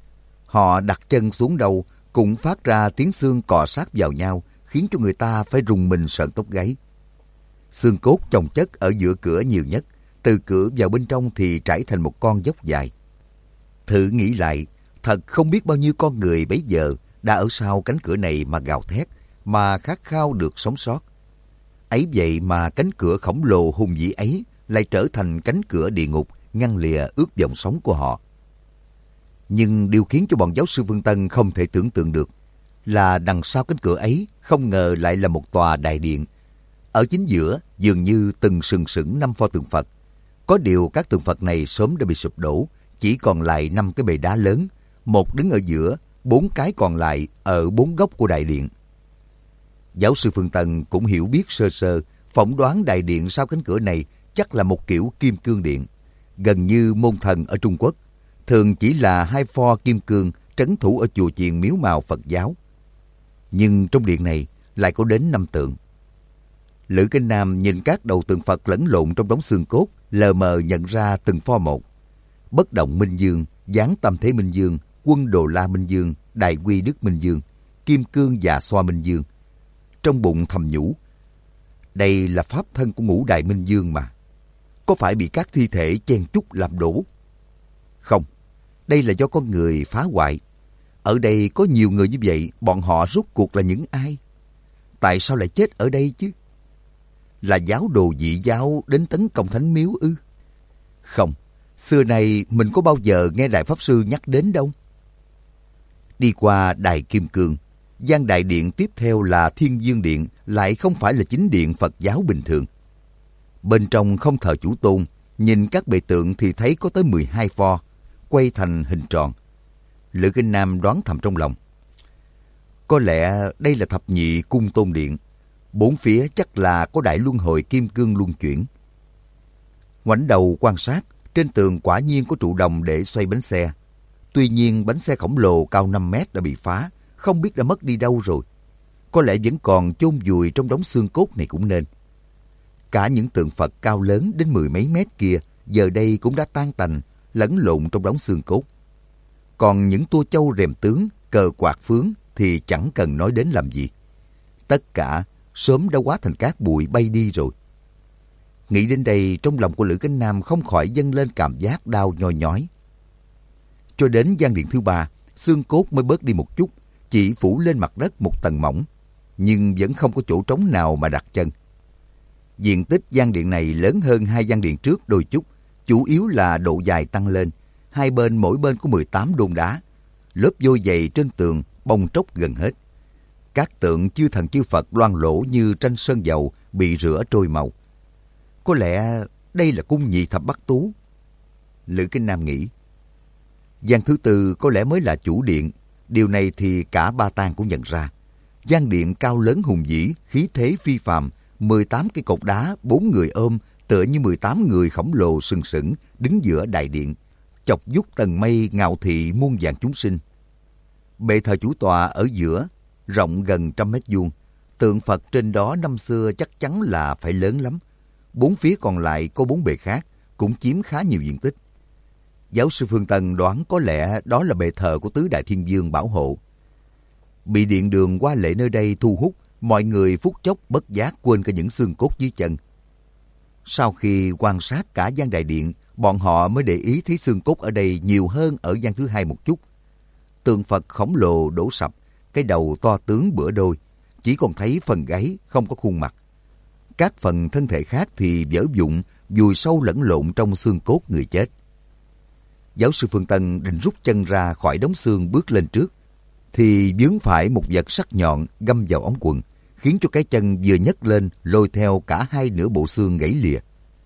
họ đặt chân xuống đâu cũng phát ra tiếng xương cọ sát vào nhau, khiến cho người ta phải rùng mình sợn tóc gáy. Xương cốt chồng chất ở giữa cửa nhiều nhất, từ cửa vào bên trong thì trải thành một con dốc dài. Thử nghĩ lại, thật không biết bao nhiêu con người bấy giờ đã ở sau cánh cửa này mà gào thét, mà khát khao được sống sót. Ấy vậy mà cánh cửa khổng lồ hùng vĩ ấy lại trở thành cánh cửa địa ngục, ngăn lìa ước vọng sống của họ. Nhưng điều khiến cho bọn giáo sư Vương Tân không thể tưởng tượng được là đằng sau cánh cửa ấy không ngờ lại là một tòa đại điện. Ở chính giữa dường như từng sừng sững năm pho tượng Phật. Có điều các tượng Phật này sớm đã bị sụp đổ, chỉ còn lại năm cái bệ đá lớn, một đứng ở giữa, bốn cái còn lại ở bốn góc của đại điện. Giáo sư Phương Tân cũng hiểu biết sơ sơ, phỏng đoán đại điện sau cánh cửa này chắc là một kiểu kim cương điện, gần như môn thần ở Trung Quốc. Thường chỉ là hai pho kim cương trấn thủ ở chùa chiền miếu mạo Phật giáo. Nhưng trong điện này lại có đến năm tượng. Lữ Kinh Nam nhìn các đầu tượng Phật lẫn lộn trong đống xương cốt, lờ mờ nhận ra từng pho một. Bất động Minh Dương, Giáng Tam Thế Minh Dương, Quân Đồ La Minh Dương, Đại Quy Đức Minh Dương, Kim Cương Dạ Xoa Minh Dương. Trong bụng thầm nhủ: đây là pháp thân của Ngũ Đại Minh Dương mà. Có phải bị các thi thể chen chúc làm đổ? Không, đây là do con người phá hoại. Ở đây có nhiều người như vậy, bọn họ rốt cuộc là những ai? Tại sao lại chết ở đây chứ? Là giáo đồ dị giáo đến tấn công thánh miếu ư? Không, xưa nay mình có bao giờ nghe Đại Pháp Sư nhắc đến đâu. Đi qua Đài Kim Cương, gian đại điện tiếp theo là Thiên Dương Điện, lại không phải là chính điện Phật giáo bình thường. Bên trong không thờ chủ tôn, nhìn các bệ tượng thì thấy có tới mười hai pho, quay thành hình tròn. Lữ Kinh Nam đoán thầm trong lòng: có lẽ đây là thập nhị cung tôn điện, bốn phía chắc là có đại luân hồi kim cương luân chuyển. Ngoảnh đầu quan sát, trên tường quả nhiên có trụ đồng để xoay bánh xe. Tuy nhiên bánh xe khổng lồ cao năm mét đã bị phá, không biết đã mất đi đâu rồi. Có lẽ vẫn còn chôn vùi trong đống xương cốt này cũng nên. Cả những tượng Phật cao lớn đến mười mấy mét kia, giờ đây cũng đã tan tành, lẫn lộn trong đống xương cốt. Còn những tua châu rèm tướng, cờ quạt phướng thì chẳng cần nói đến làm gì. tất cả sớm đã hóa thành cát bụi bay đi rồi. Nghĩ đến đây, trong lòng của Lữ Cánh Nam không khỏi dâng lên cảm giác đau nhói nhói. Cho đến gian điện thứ ba, xương cốt mới bớt đi một chút, chỉ phủ lên mặt đất một tầng mỏng, nhưng vẫn không có chỗ trống nào mà đặt chân. Diện tích gian điện này lớn hơn hai gian điện trước đôi chút, chủ yếu là độ dài tăng lên, hai bên mỗi bên có mười tám đôn đá, lớp vôi dày trên tường bong tróc gần hết. Các tượng chư thần chư Phật loang lổ như tranh sơn dầu bị rửa trôi màu. Có lẽ đây là cung nhị thập bát tú. Lữ Kinh Nam nghĩ. Gian thứ tư có lẽ mới là chủ điện, điều này thì cả Ba Tang cũng nhận ra. Gian điện cao lớn hùng vĩ, khí thế phi phàm, mười tám cây cột đá, bốn người ôm, tựa như mười tám người khổng lồ sừng sững đứng giữa đại điện, chọc vút tầng mây ngạo thị muôn vàn chúng sinh. Bệ thờ chủ tọa ở giữa, rộng gần trăm mét vuông, tượng Phật trên đó năm xưa chắc chắn là phải lớn lắm. Bốn phía còn lại có bốn bệ khác, cũng chiếm khá nhiều diện tích. Giáo sư Phương Tân đoán có lẽ đó là bệ thờ của Tứ Đại Thiên Vương bảo hộ. Bị điện đường hoa lệ nơi đây thu hút, mọi người phút chốc bất giác quên cả những xương cốt dưới chân. Sau khi quan sát cả gian đại điện, bọn họ mới để ý thấy xương cốt ở đây nhiều hơn ở gian thứ hai một chút. Tượng Phật khổng lồ đổ sập, cái đầu to tướng bữa đôi, chỉ còn thấy phần gáy, không có khuôn mặt. Các phần thân thể khác thì vỡ vụn, vùi sâu lẫn lộn trong xương cốt người chết. Giáo sư Phương Tân định rút chân ra khỏi đống xương bước lên trước, thì vướng phải một vật sắc nhọn găm vào ống quần, khiến cho cái chân vừa nhấc lên lôi theo cả hai nửa bộ xương gãy lìa.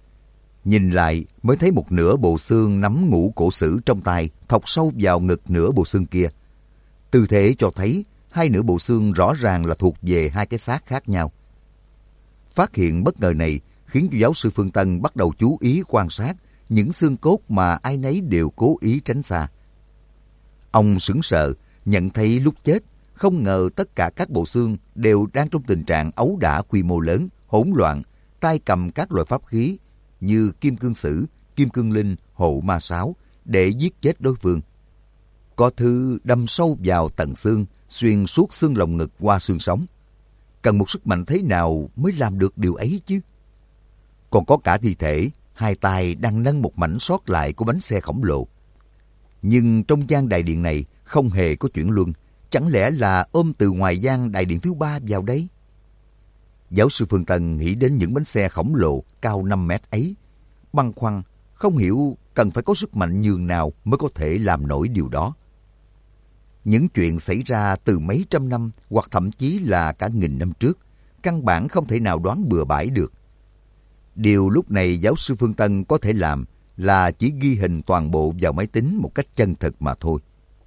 Nhìn lại mới thấy một nửa bộ xương nắm ngũ cổ sử trong tay thọc sâu vào ngực nửa bộ xương kia. Tư thế cho thấy hai nửa bộ xương rõ ràng là thuộc về hai cái xác khác nhau. Phát hiện bất ngờ này khiến cho giáo sư Phương Tân bắt đầu chú ý quan sát những xương cốt mà ai nấy đều cố ý tránh xa. Ông sững sờ, nhận thấy lúc chết, không ngờ tất cả các bộ xương đều đang trong tình trạng ấu đả quy mô lớn, hỗn loạn, tay cầm các loại pháp khí như kim cương sử, kim cương linh, hộ ma sáo để giết chết đối phương. Có thứ đâm sâu vào tận xương, xuyên suốt xương lồng ngực qua xương sống. Cần một sức mạnh thế nào mới làm được điều ấy chứ? Còn có cả thi thể, hai tay đang nâng một mảnh sót lại của bánh xe khổng lồ. Nhưng trong gian đại điện này không hề có chuyển luân, chẳng lẽ là ôm từ ngoài gian đại điện thứ ba vào đấy? Giáo sư Phương Tân nghĩ đến những bánh xe khổng lồ cao năm mét ấy, băn khoăn, không hiểu cần phải có sức mạnh nhường nào mới có thể làm nổi điều đó. Những chuyện xảy ra từ mấy trăm năm hoặc thậm chí là cả nghìn năm trước, căn bản không thể nào đoán bừa bãi được. Điều lúc này giáo sư Phương Tân có thể làm là chỉ ghi hình toàn bộ vào máy tính một cách chân thực mà thôi.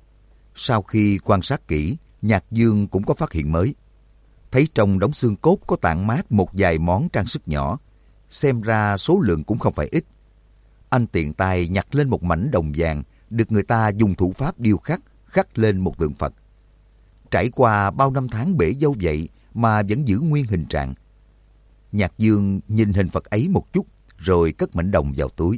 Sau khi quan sát kỹ, Nhạc Dương cũng có phát hiện mới. Thấy trong đống xương cốt có tản mát một vài món trang sức nhỏ, xem ra số lượng cũng không phải ít. Anh tiện tay nhặt lên một mảnh đồng vàng được người ta dùng thủ pháp điêu khắc, khắc lên một tượng Phật. Trải qua bao năm tháng bể dâu vậy mà vẫn giữ nguyên hình trạng. Nhạc Dương nhìn hình Phật ấy một chút rồi cất mảnh đồng vào túi.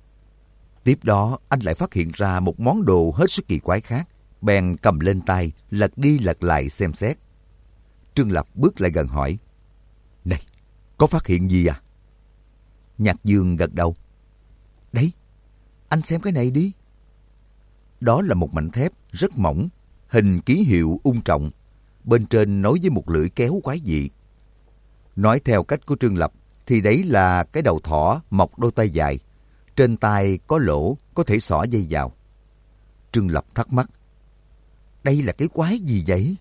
Tiếp đó anh lại phát hiện ra một món đồ hết sức kỳ quái khác, bèn cầm lên tay, lật đi lật lại xem xét. Trương Lập bước lại gần hỏi, này, có phát hiện gì à? Nhạc Dương gật đầu. Đấy, anh xem cái này đi. Đó là một mảnh thép rất mỏng, hình ký hiệu ung trọng, bên trên nối với một lưỡi kéo quái dị. Nói theo cách của Trương Lập thì đấy là cái đầu thỏ mọc đôi tay dài, trên tay có lỗ có thể xỏ dây vào. Trương Lập thắc mắc, đây là cái quái gì vậy?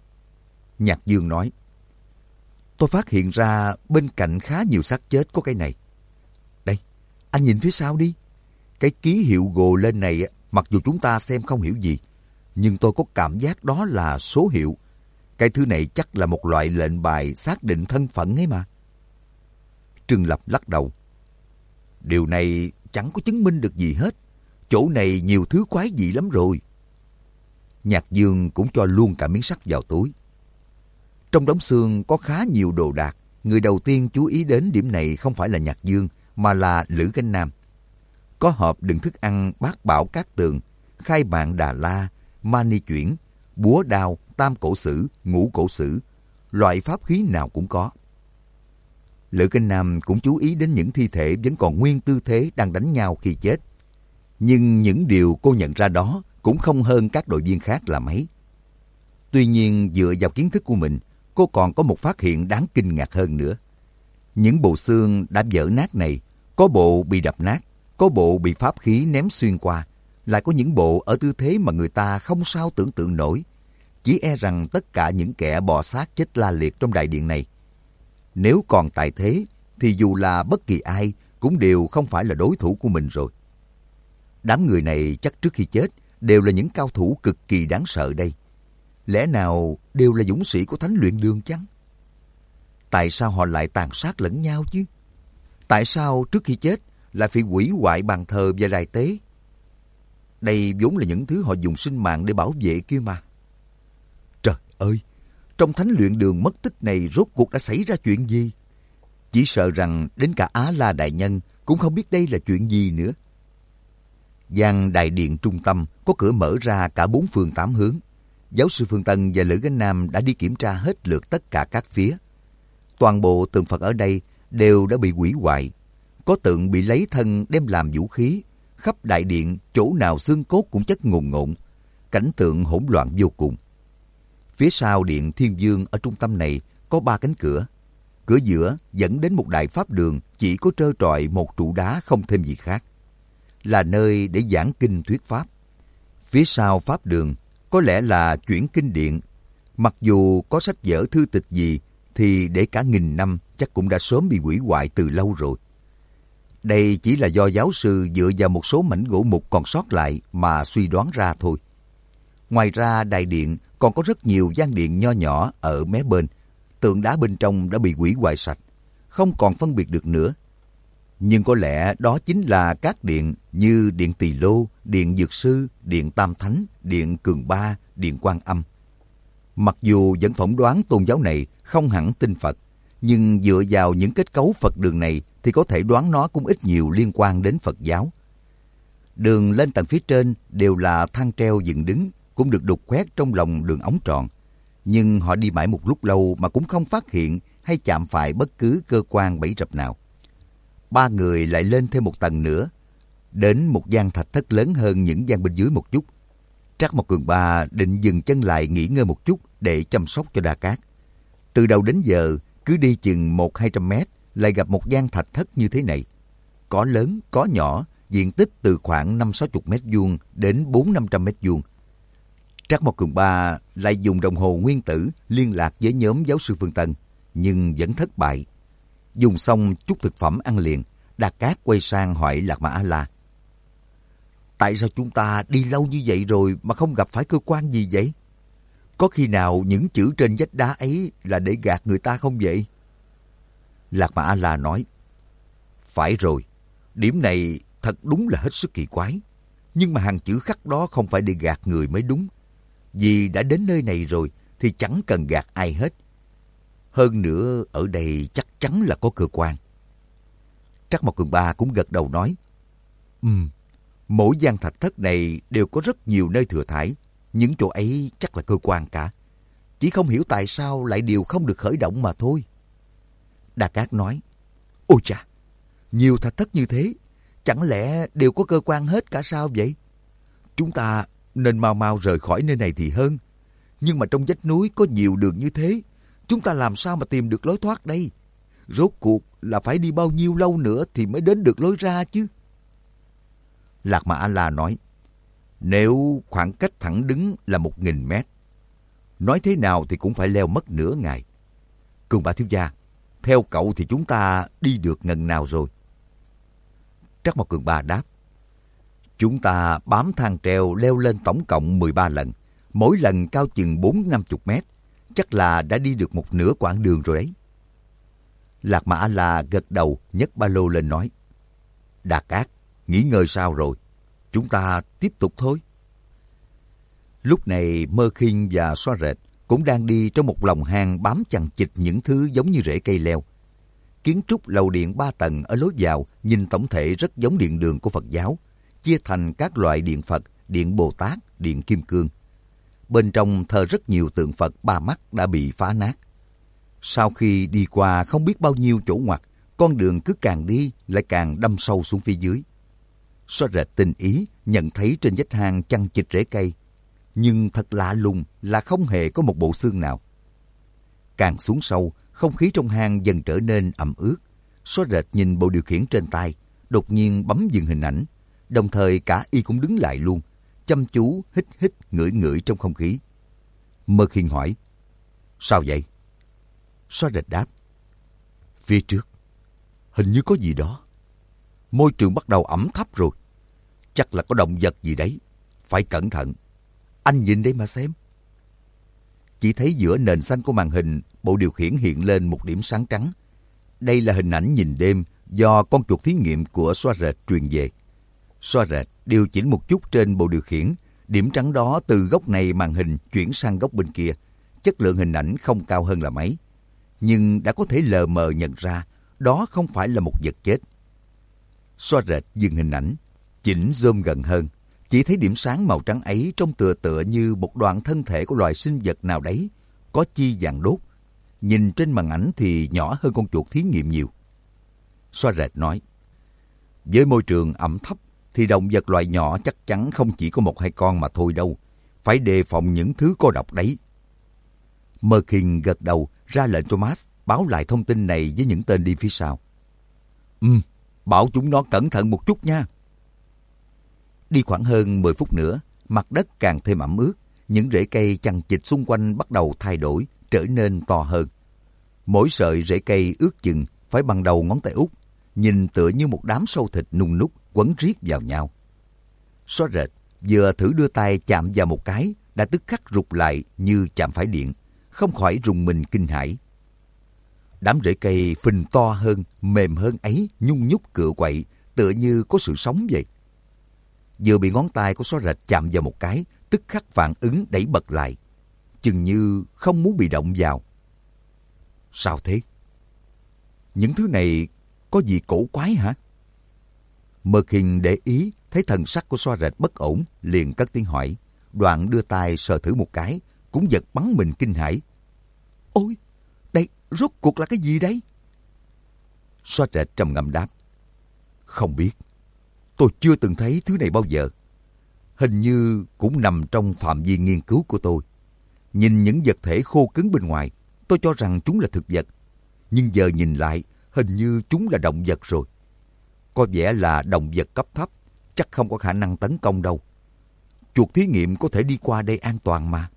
Nhạc Dương nói, tôi phát hiện ra bên cạnh khá nhiều xác chết có cái này. Đây, anh nhìn phía sau đi. Cái ký hiệu gồ lên này, mặc dù chúng ta xem không hiểu gì, nhưng tôi có cảm giác đó là số hiệu. Cái thứ này chắc là một loại lệnh bài xác định thân phận ấy mà. Trương Lập lắc đầu. Điều này chẳng có chứng minh được gì hết. Chỗ này nhiều thứ quái dị lắm rồi. Nhạc Dương cũng cho luôn cả miếng sắt vào túi. Trong đống xương có khá nhiều đồ đạc. Người đầu tiên chú ý đến điểm này không phải là Nhạc Dương, mà là Lữ Cánh Nam. Có hộp đựng thức ăn Bát Bảo Cát Tường, Khai Mạng Đà La, Mani Chuyển, búa đao, tam cổ sử, ngũ cổ sử, loại pháp khí nào cũng có. Lữ Kinh Nam cũng chú ý đến những thi thể vẫn còn nguyên tư thế đang đánh nhau khi chết. Nhưng những điều cô nhận ra đó cũng không hơn các đội viên khác là mấy. Tuy nhiên dựa vào kiến thức của mình, cô còn có một phát hiện đáng kinh ngạc hơn nữa. Những bộ xương đã vỡ nát này, có bộ bị đập nát, có bộ bị pháp khí ném xuyên qua, lại có những bộ ở tư thế mà người ta không sao tưởng tượng nổi. Chỉ e rằng tất cả những kẻ bò sát chết la liệt trong đại điện này, nếu còn tại thế thì dù là bất kỳ ai cũng đều không phải là đối thủ của mình rồi. Đám người này chắc trước khi chết đều là những cao thủ cực kỳ đáng sợ đây. Lẽ nào đều là dũng sĩ của Thánh Luyện Đường chăng? Tại sao họ lại tàn sát lẫn nhau chứ? Tại sao trước khi chết lại phải hủy hoại bàn thờ và đài tế? Đây vốn là những thứ họ dùng sinh mạng để bảo vệ kia mà. Trời ơi! Trong Thánh Luyện Đường mất tích này rốt cuộc đã xảy ra chuyện gì? Chỉ sợ rằng đến cả Á La Đại Nhân cũng không biết đây là chuyện gì nữa. Gian đại điện trung tâm có cửa mở ra cả bốn phương tám hướng. Giáo sư Phương Tân và Lữ Gánh Nam đã đi kiểm tra hết lượt tất cả các phía. Toàn bộ tượng Phật ở đây đều đã bị hủy hoại. Có tượng bị lấy thân đem làm vũ khí. Khắp đại điện chỗ nào xương cốt cũng chất ngồn ngộn. Cảnh tượng hỗn loạn vô cùng. Phía sau điện Thiên Vương ở trung tâm này có ba cánh cửa. Cửa giữa dẫn đến một đại pháp đường chỉ có trơ trọi một trụ đá không thêm gì khác. Là nơi để giảng kinh thuyết pháp. Phía sau pháp đường có lẽ là chuyển kinh điện. Mặc dù có sách vở thư tịch gì thì để cả nghìn năm chắc cũng đã sớm bị hủy hoại từ lâu rồi. Đây chỉ là do giáo sư dựa vào một số mảnh gỗ mục còn sót lại mà suy đoán ra thôi. Ngoài ra đại điện còn có rất nhiều gian điện nho nhỏ ở mé bên. Tượng đá bên trong đã bị hủy hoại sạch, không còn phân biệt được nữa. Nhưng có lẽ đó chính là các điện như điện Tỳ Lô, điện Dược Sư, điện Tam Thánh, điện Cường Ba, điện Quan Âm. Mặc dù vẫn phỏng đoán tôn giáo này không hẳn tin Phật, nhưng dựa vào những kết cấu Phật đường này thì có thể đoán nó cũng ít nhiều liên quan đến Phật giáo. Đường lên tầng phía trên đều là thang treo dựng đứng, cũng được đục khoét trong lòng đường ống tròn. Nhưng họ đi mãi một lúc lâu mà cũng không phát hiện hay chạm phải bất cứ cơ quan bẫy rập nào. Ba người lại lên thêm một tầng nữa, đến một gian thạch thất lớn hơn những gian bên dưới một chút. Trác Mộc Cường Ba định dừng chân lại nghỉ ngơi một chút để chăm sóc cho Đa Cát. Từ đầu đến giờ, cứ đi chừng một hai trăm mét lại gặp một gian thạch thất như thế này. Có lớn, có nhỏ, diện tích từ khoảng năm sáu chục mét vuông đến bốn năm trăm mét vuông. Trác Mộc Cường Ba lại dùng đồng hồ nguyên tử liên lạc với nhóm giáo sư Phương Tân, nhưng vẫn thất bại. Dùng xong chút thực phẩm ăn liền, Đa Cát quay sang hỏi Lạc Mã A-la. Tại sao chúng ta đi lâu như vậy rồi mà không gặp phải cơ quan gì vậy? Có khi nào những chữ trên vách đá ấy là để gạt người ta không vậy? Lạc Mã A-la nói, phải rồi, điểm này thật đúng là hết sức kỳ quái. Nhưng mà hàng chữ khắc đó không phải để gạt người mới đúng. Vì đã đến nơi này rồi thì chẳng cần gạt ai hết. Hơn nữa ở đây chắc chắn là có cơ quan. Trác Mộc Cường Ba cũng gật đầu nói, Ừm, mỗi gian thạch thất này đều có rất nhiều nơi thừa thải. Những chỗ ấy chắc là cơ quan cả. Chỉ không hiểu tại sao lại đều không được khởi động mà thôi. Đa Cát nói, ôi chà, nhiều thạch thất như thế, chẳng lẽ đều có cơ quan hết cả sao vậy? Chúng ta nên mau mau rời khỏi nơi này thì hơn. Nhưng mà trong vách núi có nhiều đường như thế, chúng ta làm sao mà tìm được lối thoát đây? Rốt cuộc là phải đi bao nhiêu lâu nữa thì mới đến được lối ra chứ? Lạc Mã A-la nói, nếu khoảng cách thẳng đứng là một nghìn mét, nói thế nào thì cũng phải leo mất nửa ngày. Cường Ba thiếu gia, theo cậu thì chúng ta đi được ngần nào rồi? Trác Mộc Cường Ba đáp, chúng ta bám thang treo leo lên tổng cộng mười ba lần, mỗi lần cao chừng bốn năm chục mét, chắc là đã đi được một nửa quãng đường rồi đấy. Lạc Mã A-la gật đầu nhấc ba lô lên nói, Đa Cát, nghỉ ngơi sao rồi? Chúng ta tiếp tục thôi. Lúc này Mơ Khinh và Xoa Rệt cũng đang đi trong một lòng hang bám chằng chịt những thứ giống như rễ cây leo. Kiến trúc lầu điện ba tầng ở lối vào nhìn tổng thể rất giống điện đường của Phật giáo, chia thành các loại điện Phật, điện Bồ Tát, điện Kim Cương. Bên trong thờ rất nhiều tượng Phật ba mắt đã bị phá nát. Sau khi đi qua không biết bao nhiêu chỗ ngoặt, con đường cứ càng đi lại càng đâm sâu xuống phía dưới. Xóa rệt tinh ý nhận thấy trên vách hang chằng chịt rễ cây, nhưng thật lạ lùng là không hề có một bộ xương nào. Càng xuống sâu, không khí trong hang dần trở nên ẩm ướt. Xóa rệt nhìn bộ điều khiển trên tay, đột nhiên bấm dừng hình ảnh, đồng thời cả y cũng đứng lại luôn, chăm chú hít hít ngửi ngửi trong không khí. Mơ Khiên hỏi, sao vậy? Xóa rệt đáp, phía trước, hình như có gì đó. Môi trường bắt đầu ẩm thấp rồi. Chắc là có động vật gì đấy. Phải cẩn thận. Anh nhìn đây mà xem. Chỉ thấy giữa nền xanh của màn hình, bộ điều khiển hiện lên một điểm sáng trắng. Đây là hình ảnh nhìn đêm do con chuột thí nghiệm của Xóa rệt truyền về. Xóa rệt điều chỉnh một chút trên bộ điều khiển. Điểm trắng đó từ góc này màn hình chuyển sang góc bên kia. Chất lượng hình ảnh không cao hơn là mấy. Nhưng đã có thể lờ mờ nhận ra đó không phải là một vật chết. Xóa rệt dừng hình ảnh, chỉnh zoom gần hơn. Chỉ thấy điểm sáng màu trắng ấy trông tựa tựa như một đoạn thân thể của loài sinh vật nào đấy, có chi vàng đốt. Nhìn trên màn ảnh thì nhỏ hơn con chuột thí nghiệm nhiều. Xóa rệt nói, với môi trường ẩm thấp thì động vật loại nhỏ chắc chắn không chỉ có một hai con mà thôi đâu. Phải đề phòng những thứ có độc đấy. Mơ Khiên gật đầu ra lệnh cho Max báo lại thông tin này với những tên đi phía sau. Ừ, bảo chúng nó cẩn thận một chút nha. Đi khoảng hơn mười phút nữa, mặt đất càng thêm ẩm ướt. Những rễ cây chằng chịt xung quanh bắt đầu thay đổi, trở nên to hơn. Mỗi sợi rễ cây ước chừng phải bằng đầu ngón tay út, nhìn tựa như một đám sâu thịt nung núc quấn riết vào nhau. Xóa rệt vừa thử đưa tay chạm vào một cái, đã tức khắc rụt lại như chạm phải điện, không khỏi rùng mình kinh hãi. Đám rễ cây phình to hơn, mềm hơn ấy, nhung nhúc cựa quậy, tựa như có sự sống vậy. Vừa bị ngón tay của Xóa rệt chạm vào một cái, tức khắc phản ứng đẩy bật lại, chừng như không muốn bị động vào. Sao thế? Những thứ này có gì cổ quái hả? Mơ Khiên để ý thấy thần sắc của Xóa rệt bất ổn, liền cất tiếng hỏi, đoạn đưa tay sờ thử một cái, cũng giật bắn mình kinh hãi. Ôi, đây rốt cuộc là cái gì đấy? Xóa rệt trầm ngâm đáp, không biết. Tôi chưa từng thấy thứ này bao giờ. Hình như cũng nằm trong phạm vi nghiên cứu của tôi. Nhìn những vật thể khô cứng bên ngoài, tôi cho rằng chúng là thực vật. Nhưng giờ nhìn lại, hình như chúng là động vật rồi. Có vẻ là động vật cấp thấp, chắc không có khả năng tấn công đâu. Chuột thí nghiệm có thể đi qua đây an toàn mà.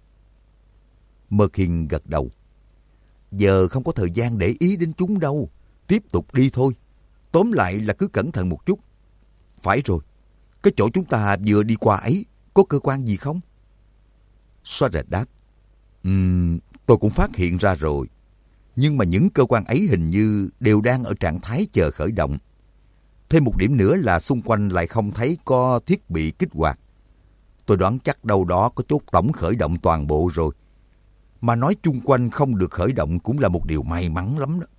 Mơ Khiên gật đầu. Giờ không có thời gian để ý đến chúng đâu. Tiếp tục đi thôi. Tóm lại là cứ cẩn thận một chút. Phải rồi, cái chỗ chúng ta vừa đi qua ấy có cơ quan gì không? Xóa rệt đáp, Ừm, tôi cũng phát hiện ra rồi. Nhưng mà những cơ quan ấy hình như đều đang ở trạng thái chờ khởi động. Thêm một điểm nữa là xung quanh lại không thấy có thiết bị kích hoạt. Tôi đoán chắc đâu đó có chốt tổng khởi động toàn bộ rồi. Mà nói chung quanh không được khởi động cũng là một điều may mắn lắm đó.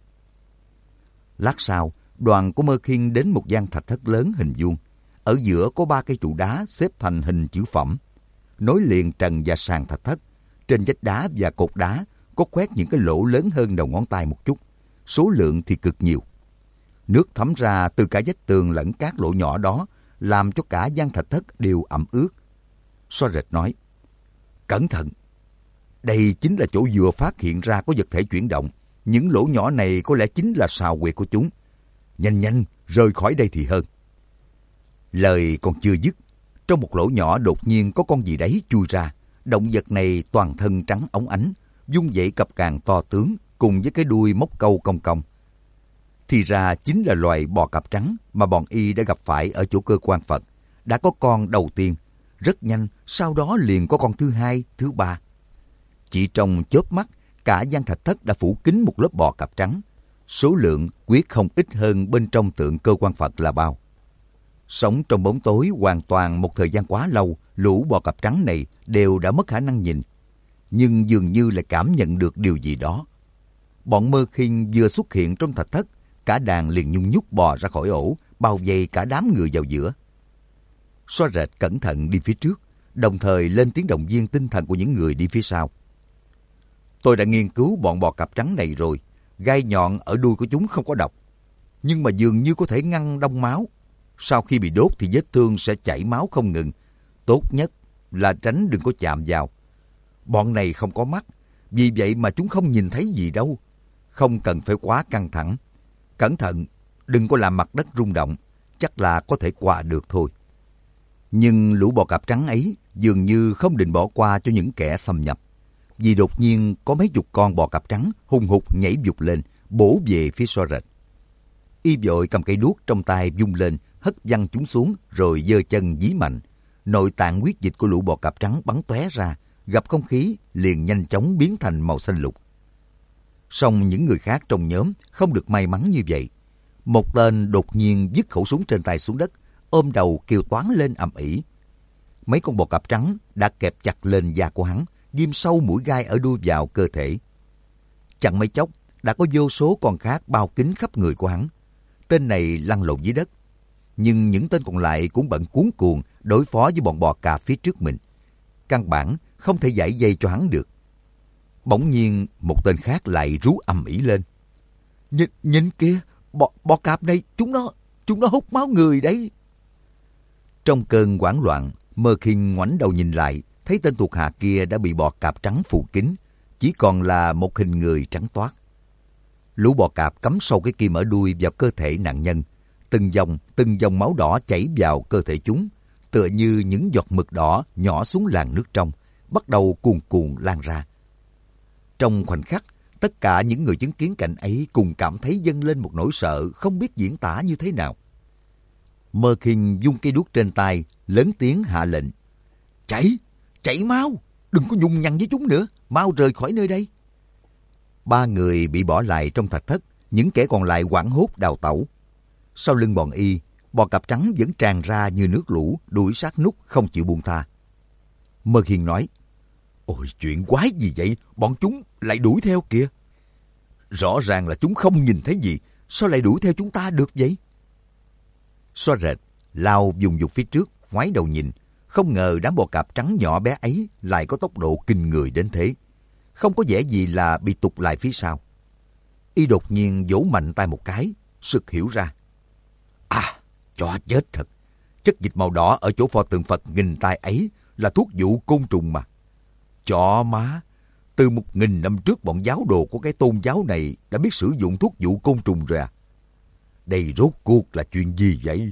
Lát sau, đoàn của Mơ Khiên đến một gian thạch thất lớn hình vuông. Ở giữa có ba cây trụ đá xếp thành hình chữ phẩm. Nối liền trần và sàn thạch thất. Trên vách đá và cột đá có khoét những cái lỗ lớn hơn đầu ngón tay một chút. Số lượng thì cực nhiều. Nước thấm ra từ cả vách tường lẫn các lỗ nhỏ đó, làm cho cả gian thạch thất đều ẩm ướt. Xóa rệt nói, cẩn thận. Đây chính là chỗ vừa phát hiện ra có vật thể chuyển động. Những lỗ nhỏ này có lẽ chính là sào huyệt của chúng. Nhanh nhanh, rời khỏi đây thì hơn. Lời còn chưa dứt, trong một lỗ nhỏ đột nhiên có con gì đấy chui ra. Động vật này toàn thân trắng óng ánh, dung dậy cặp càng to tướng cùng với cái đuôi móc câu cong cong. Thì ra chính là loài bò cạp trắng mà bọn y đã gặp phải ở chỗ cơ quan Phật. Đã có con đầu tiên, rất nhanh sau đó liền có con thứ hai, thứ ba. Chỉ trong chớp mắt, cả gian thạch thất đã phủ kín một lớp bò cạp trắng. Số lượng quyết không ít hơn bên trong tượng cơ quan Phật là bao. Sống trong bóng tối hoàn toàn một thời gian quá lâu, lũ bò cạp trắng này đều đã mất khả năng nhìn. Nhưng dường như lại cảm nhận được điều gì đó. Bọn Mơ Khiên vừa xuất hiện trong thạch thất, cả đàn liền nhung nhúc bò ra khỏi ổ, bao vây cả đám người vào giữa. Xóa rệt cẩn thận đi phía trước, đồng thời lên tiếng động viên tinh thần của những người đi phía sau. Tôi đã nghiên cứu bọn bò cạp trắng này rồi. Gai nhọn ở đuôi của chúng không có độc, nhưng mà dường như có thể ngăn đông máu. Sau khi bị đốt thì vết thương sẽ chảy máu không ngừng. Tốt nhất là tránh đừng có chạm vào. Bọn này không có mắt, vì vậy mà chúng không nhìn thấy gì đâu. Không cần phải quá căng thẳng. Cẩn thận, đừng có làm mặt đất rung động, chắc là có thể qua được thôi. Nhưng lũ bò cạp trắng ấy dường như không định bỏ qua cho những kẻ xâm nhập. Vì đột nhiên có mấy chục con bò cạp trắng hùng hục nhảy vụt lên, bổ về phía Xóa Rệt. Y vội cầm cây đuốc trong tay vung lên, hất văng chúng xuống rồi giơ chân dí mạnh. Nội tạng huyết dịch của lũ bò cạp trắng bắn tóe ra, gặp không khí liền nhanh chóng biến thành màu xanh lục. Song những người khác trong nhóm không được may mắn như vậy. Một tên đột nhiên vứt khẩu súng trên tay xuống đất, ôm đầu kêu toáng lên ầm ĩ. Mấy con bò cạp trắng đã kẹp chặt lên da của hắn, ghim sâu mũi gai ở đuôi vào cơ thể. Chẳng mấy chốc đã có vô số con khác bao kín khắp người của hắn. Tên này lăn lộn dưới đất, nhưng những tên còn lại cũng bận cuống cuồng đối phó với bọn bò cạp phía trước mình. Căn bản không thể giải dây cho hắn được. Bỗng nhiên một tên khác lại rú ầm ĩ lên. Nhìn, nhìn kia, bò, bò cạp này, chúng nó, chúng nó hút máu người đấy. Trong cơn hoảng loạn, Mơ Khiên ngoảnh đầu nhìn lại, thấy tên thuộc hạ kia đã bị bò cạp trắng phủ kín, chỉ còn là một hình người trắng toát. Lũ bò cạp cắm sâu cái kim ở đuôi vào cơ thể nạn nhân, từng dòng, từng dòng máu đỏ chảy vào cơ thể chúng, tựa như những giọt mực đỏ nhỏ xuống làn nước trong, bắt đầu cuồn cuộn lan ra. Trong khoảnh khắc, tất cả những người chứng kiến cảnh ấy cùng cảm thấy dâng lên một nỗi sợ không biết diễn tả như thế nào. Mơ Khiên vung cây đuốc trên tay, lớn tiếng hạ lệnh. Chạy, chạy mau, đừng có nhùng nhằng với chúng nữa, mau rời khỏi nơi đây. Ba người bị bỏ lại trong thạch thất, những kẻ còn lại hoảng hốt đào tẩu. Sau lưng bọn y, bò cạp trắng vẫn tràn ra như nước lũ, đuổi sát nút không chịu buông tha. Mơ Khiên nói, ôi chuyện quái gì vậy, bọn chúng lại đuổi theo kìa. Rõ ràng là chúng không nhìn thấy gì, sao lại đuổi theo chúng ta được vậy? Xóa Rệt lao vùng vụt phía trước, ngoái đầu nhìn, không ngờ đám bò cạp trắng nhỏ bé ấy lại có tốc độ kinh người đến thế. Không có vẻ gì là bị tụt lại phía sau. Y đột nhiên vỗ mạnh tay một cái, sực hiểu ra. À, cho chết thật. Chất dịch màu đỏ ở chỗ pho tượng Phật nghìn tai ấy là thuốc dụ côn trùng mà. Chọ má, từ một nghìn năm trước bọn giáo đồ của cái tôn giáo này đã biết sử dụng thuốc dụ côn trùng rồi à? Đây rốt cuộc là chuyện gì vậy?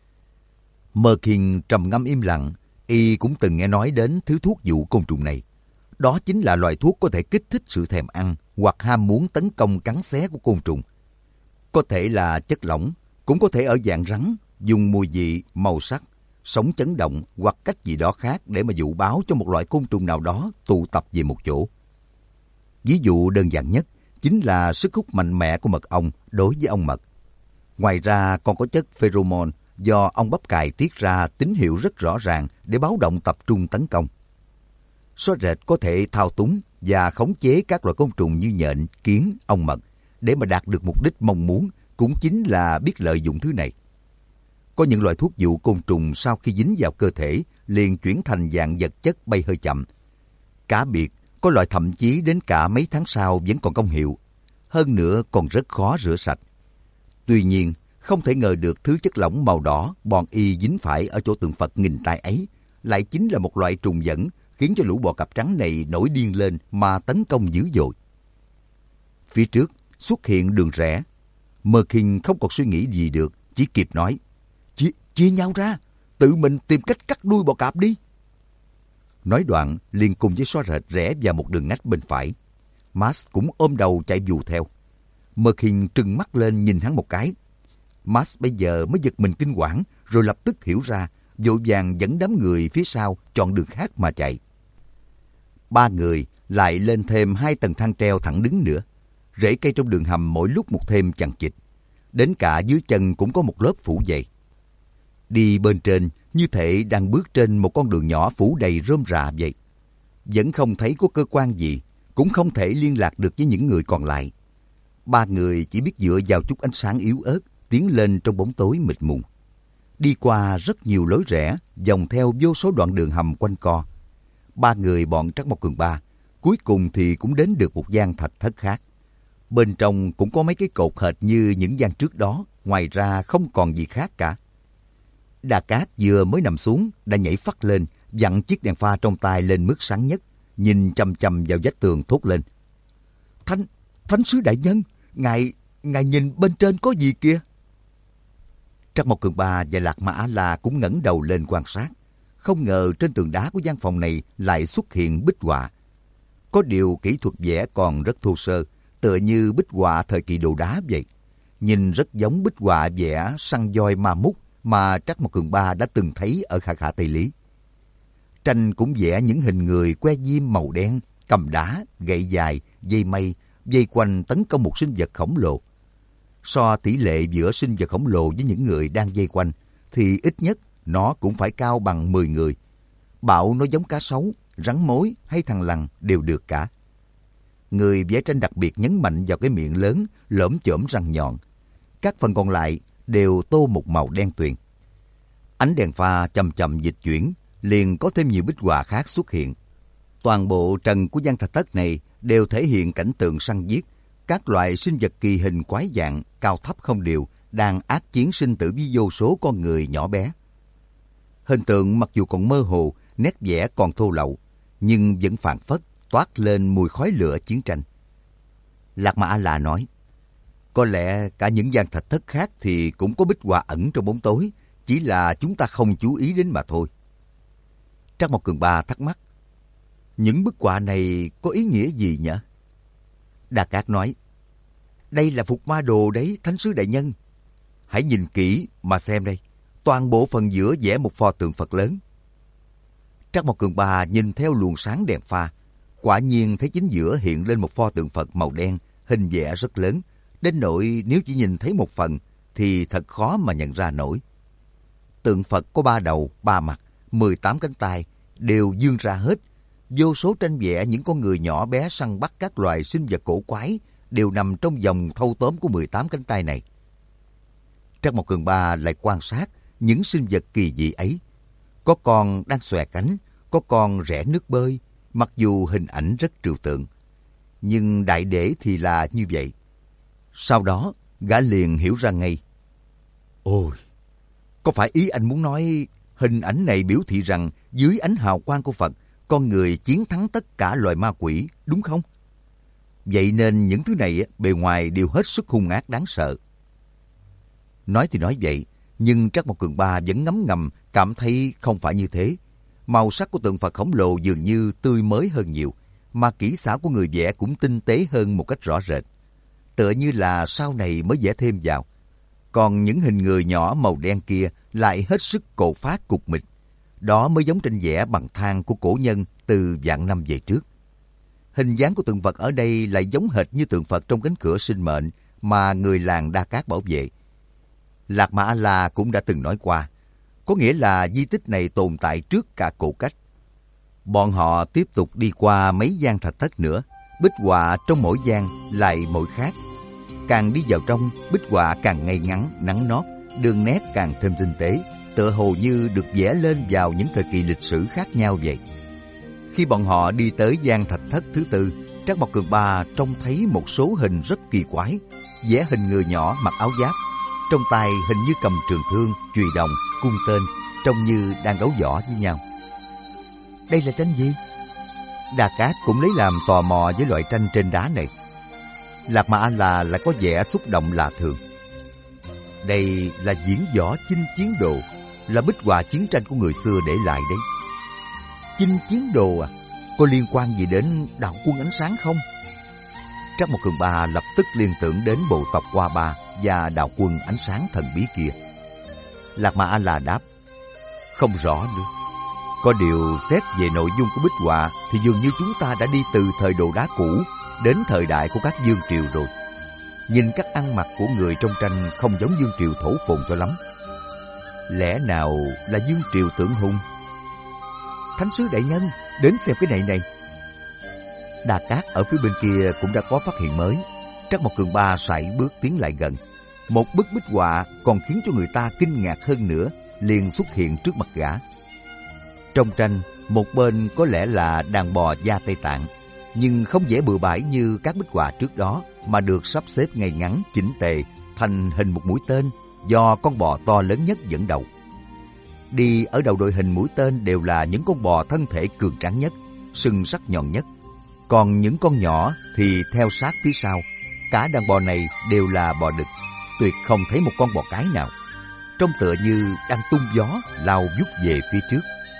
Mơ Khiên trầm ngâm im lặng, y cũng từng nghe nói đến thứ thuốc dụ côn trùng này. Đó chính là loại thuốc có thể kích thích sự thèm ăn hoặc ham muốn tấn công cắn xé của côn trùng. Có thể là chất lỏng, cũng có thể ở dạng rắn, dùng mùi vị, màu sắc, sống chấn động hoặc cách gì đó khác để mà dụ báo cho một loại côn trùng nào đó tụ tập về một chỗ. Ví dụ đơn giản nhất chính là sức hút mạnh mẽ của mật ong đối với ong mật. Ngoài ra còn có chất pheromone do ong bắp cài tiết ra tín hiệu rất rõ ràng để báo động tập trung tấn công. Xóa Rệt có thể thao túng và khống chế các loại côn trùng như nhện, kiến, ong mật để mà đạt được mục đích mong muốn, cũng chính là biết lợi dụng thứ này. Có những loại thuốc dụ côn trùng sau khi dính vào cơ thể liền chuyển thành dạng vật chất bay hơi chậm. Cá biệt, có loại thậm chí đến cả mấy tháng sau vẫn còn công hiệu. Hơn nữa còn rất khó rửa sạch. Tuy nhiên, không thể ngờ được thứ chất lỏng màu đỏ bọn y dính phải ở chỗ tượng Phật nghìn tai ấy lại chính là một loại trùng dẫn khiến cho lũ bò cạp trắng này nổi điên lên mà tấn công dữ dội. Phía trước xuất hiện đường rẽ. Mơ Khiên không còn suy nghĩ gì được, chỉ kịp nói, chia, chia nhau ra, tự mình tìm cách cắt đuôi bò cạp đi. Nói đoạn, liền cùng với Xóa Rệt rẽ vào một đường ngách bên phải. Max cũng ôm đầu chạy vù theo. Mơ Khiên trừng mắt lên nhìn hắn một cái. Max bây giờ mới giật mình kinh quản, rồi lập tức hiểu ra, vội vàng dẫn đám người phía sau chọn đường khác mà chạy. Ba người lại lên thêm hai tầng thang treo thẳng đứng nữa. Rễ cây trong đường hầm mỗi lúc một thêm chằng chịt. Đến cả dưới chân cũng có một lớp phủ dày. Đi bên trên như thể đang bước trên một con đường nhỏ phủ đầy rơm rạ vậy. Vẫn không thấy có cơ quan gì, cũng không thể liên lạc được với những người còn lại. Ba người chỉ biết dựa vào chút ánh sáng yếu ớt tiến lên trong bóng tối mịt mùng. Đi qua rất nhiều lối rẽ, vòng theo vô số đoạn đường hầm quanh co. Ba người bọn Trắc Mộc Cường Ba Cuối cùng thì cũng đến được một gian thạch thất khác. Bên trong cũng có mấy cái cột hệt như những gian trước đó, ngoài ra không còn gì khác cả. Đa Cát vừa mới nằm xuống đã nhảy phắt lên, vặn chiếc đèn pha trong tay lên mức sáng nhất, nhìn chằm chằm vào vách tường thốt lên: Thánh, Thánh sứ đại nhân, ngài, ngài nhìn bên trên có gì kìa? Trắc Mộc Cường Ba và Lạc Ma A-la cũng ngẩng đầu lên quan sát. Không ngờ trên tường đá của gian phòng này lại xuất hiện bích họa. Có điều kỹ thuật vẽ còn rất thô sơ, tựa như bích họa thời kỳ đồ đá vậy. Nhìn rất giống bích họa vẽ săn voi ma mút mà Trắc Mộc Cường Ba đã từng thấy ở Khả Khả Tây Lý. Tranh cũng vẽ những hình người que diêm màu đen, cầm đá, gậy dài, dây mây, dây quanh tấn công một sinh vật khổng lồ. So tỷ lệ giữa sinh vật khổng lồ với những người đang dây quanh, thì ít nhất nó cũng phải cao bằng mười người. Bảo nó giống cá sấu, rắn mối hay thằn lằn đều được cả. Người vẽ tranh đặc biệt nhấn mạnh vào cái miệng lớn, lởm chởm răng nhọn. Các phần còn lại đều tô một màu đen tuyền. Ánh đèn pha chậm chậm dịch chuyển, liền có thêm nhiều bích họa khác xuất hiện. Toàn bộ trần của gian thạch thất này đều thể hiện cảnh tượng săn giết, các loại sinh vật kỳ hình quái dạng, cao thấp không đều, đang ác chiến sinh tử với vô số con người nhỏ bé. Hình tượng mặc dù còn mơ hồ, nét vẽ còn thô lậu, nhưng vẫn phảng phất toát lên mùi khói lửa chiến tranh. Lạc Ma A-la nói: Có lẽ cả những gian thạch thất khác thì cũng có bích họa ẩn trong bóng tối, chỉ là chúng ta không chú ý đến mà thôi. Trắc Mộc Cường Ba thắc mắc: Những bức họa này có ý nghĩa gì nhỉ? Đa Cát nói: Đây là phục ma đồ đấy, Thánh sứ đại nhân. Hãy nhìn kỹ mà xem đây, toàn bộ phần giữa vẽ một pho tượng Phật lớn. Trắc Mộc Cường Ba nhìn theo luồng sáng đèn pha, quả nhiên thấy chính giữa hiện lên một pho tượng Phật màu đen, hình vẽ rất lớn, đến nỗi nếu chỉ nhìn thấy một phần thì thật khó mà nhận ra nổi. Tượng Phật có ba đầu, ba mặt, mười tám cánh tay, đều vươn ra hết. Vô số tranh vẽ những con người nhỏ bé săn bắt các loài sinh vật cổ quái đều nằm trong vòng thâu tóm của mười tám cánh tay này. Trắc Mộc Cường Ba lại quan sát những sinh vật kỳ dị ấy. Có con đang xòe cánh, có con rẽ nước bơi, mặc dù hình ảnh rất trừu tượng. Nhưng đại để thì là như vậy. Sau đó, gã liền hiểu ra ngay. Ôi, có phải ý anh muốn nói hình ảnh này biểu thị rằng dưới ánh hào quang của Phật, con người chiến thắng tất cả loài ma quỷ, đúng không? Vậy nên những thứ này bề ngoài đều hết sức hung ác đáng sợ. Nói thì nói vậy, nhưng Trắc Mộc Cường Ba vẫn ngấm ngầm cảm thấy không phải như thế. Màu sắc của tượng Phật khổng lồ dường như tươi mới hơn nhiều, mà kỹ xảo của người vẽ cũng tinh tế hơn một cách rõ rệt. Tựa như là sau này mới vẽ thêm vào. Còn những hình người nhỏ màu đen kia lại hết sức cột phát cục mịch. Đó mới giống tranh vẽ bằng than của cổ nhân từ vạn năm về trước. Hình dáng của tượng Phật ở đây lại giống hệt như tượng Phật trong cánh cửa sinh mệnh mà người làng Đa Cát bảo vệ. Lạc Ma A-la cũng đã từng nói qua, có nghĩa là di tích này tồn tại trước cả cổ cách. Bọn họ tiếp tục đi qua mấy gian thạch thất nữa, bích họa trong mỗi gian lại mỗi khác. Càng đi vào trong, bích họa càng ngay ngắn, nắng nót, đường nét càng thêm tinh tế, tựa hồ như được vẽ lên vào những thời kỳ lịch sử khác nhau vậy. Khi bọn họ đi tới gian thạch thất thứ tư, Trắc Mộc Cường Ba trông thấy một số hình rất kỳ quái, vẽ hình người nhỏ mặc áo giáp, trong tay hình như cầm trường thương, chùy đồng, cung tên, trông như đang đấu võ với nhau. Đây là tranh gì? Đa Cát cũng lấy làm tò mò với loại tranh trên đá này. Lạc Ma A-la lại có vẻ xúc động lạ thường. Đây là diễn võ chinh chiến đồ, là bích họa chiến tranh của người xưa để lại đấy. Chinh chiến đồ à? Có liên quan gì đến đạo quân ánh sáng không? Trắc Mộc Cường Ba lập tức liên tưởng đến bộ tộc Hoa Ba và đạo quân ánh sáng thần bí kia. Lạc Ma A-la đáp: Không rõ nữa. Có điều xét về nội dung của bích họa thì dường như chúng ta đã đi từ thời đồ đá cũ đến thời đại của các vương triều rồi. Nhìn cách ăn mặc của người trong tranh không giống vương triều thổ phồn cho lắm. Lẽ nào là vương triều Tượng Hùng? Thánh sứ đại nhân, đến xem cái này này. Đa Cát ở phía bên kia cũng đã có phát hiện mới. Trắc Mộc Cường Ba sải bước tiến lại gần. Một bức bích họa còn khiến cho người ta kinh ngạc hơn nữa liền xuất hiện trước mặt gã. Trong tranh, một bên có lẽ là đàn bò da Tây Tạng, nhưng không vẽ bừa bãi như các bích họa trước đó, mà được sắp xếp ngay ngắn, chỉnh tề thành hình một mũi tên do con bò to lớn nhất dẫn đầu. Đi ở đầu đội hình mũi tên đều là những con bò thân thể cường tráng nhất, sừng sắc nhọn nhất. Còn những con nhỏ thì theo sát phía sau. Cả đàn bò này đều là bò đực, tuyệt không thấy một con bò cái nào. Trông tựa như đang tung gió lao vút về phía trước.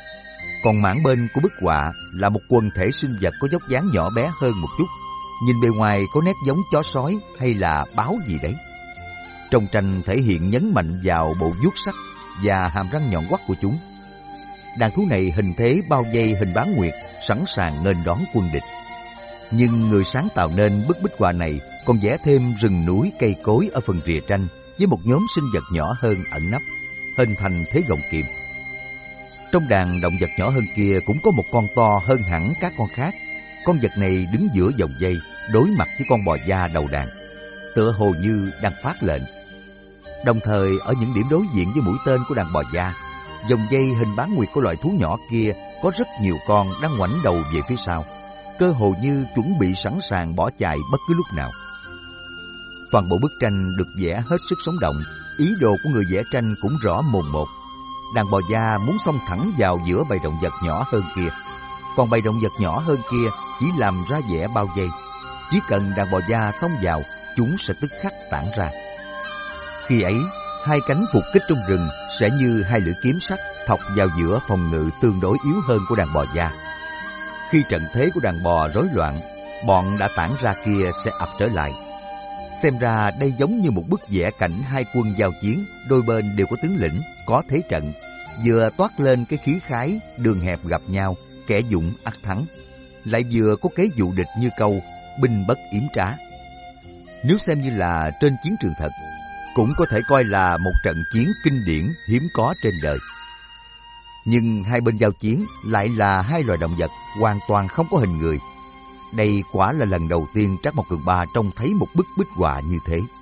Còn mảng bên của bức họa là một quần thể sinh vật có dốc dáng nhỏ bé hơn một chút. Nhìn bề ngoài có nét giống chó sói hay là báo gì đấy. Trong tranh thể hiện nhấn mạnh vào bộ vuốt sắc và hàm răng nhọn hoắt của chúng. Đàn thú này hình thế bao vây hình bán nguyệt, sẵn sàng nghênh đón quân địch. Nhưng người sáng tạo nên bức bích họa này còn vẽ thêm rừng núi cây cối ở phần rìa tranh với một nhóm sinh vật nhỏ hơn ẩn nấp, hình thành thế gọng kìm. Trong đàn động vật nhỏ hơn kia cũng có một con to hơn hẳn các con khác. Con vật này đứng giữa vòng dây, đối mặt với con bò da đầu đàn, tựa hồ như đang phát lệnh. Đồng thời ở những điểm đối diện với mũi tên của đàn bò da, vòng dây hình bán nguyệt của loài thú nhỏ kia có rất nhiều con đang ngoảnh đầu về phía sau, cơ hồ như chuẩn bị sẵn sàng bỏ chạy bất cứ lúc nào. Toàn bộ bức tranh được vẽ hết sức sống động, ý đồ của người vẽ tranh cũng rõ mồn một. Đàn bò da muốn xông thẳng vào giữa bầy động vật nhỏ hơn kia, còn bầy động vật nhỏ hơn kia chỉ làm ra vẻ bao vây. Chỉ cần đàn bò da xông vào, chúng sẽ tức khắc tản ra. Khi ấy, hai cánh phục kích trong rừng sẽ như hai lưỡi kiếm sắt thọc vào giữa phòng ngự tương đối yếu hơn của đàn bò da. Khi trận thế của đàn bò rối loạn, bọn đã tản ra kia sẽ ập trở lại. Xem ra đây giống như một bức vẽ cảnh hai quân giao chiến, đôi bên đều có tướng lĩnh, có thế trận, vừa toát lên cái khí khái đường hẹp gặp nhau, kẻ dũng ắt thắng, lại vừa có kế dụ địch như câu binh bất yểm trá. Nếu xem như là trên chiến trường thật, cũng có thể coi là một trận chiến kinh điển hiếm có trên đời. Nhưng hai bên giao chiến lại là hai loài động vật hoàn toàn không có hình người. Đây quả là lần đầu tiên Trác Mộc Cường Ba trông thấy một bức bích họa như thế.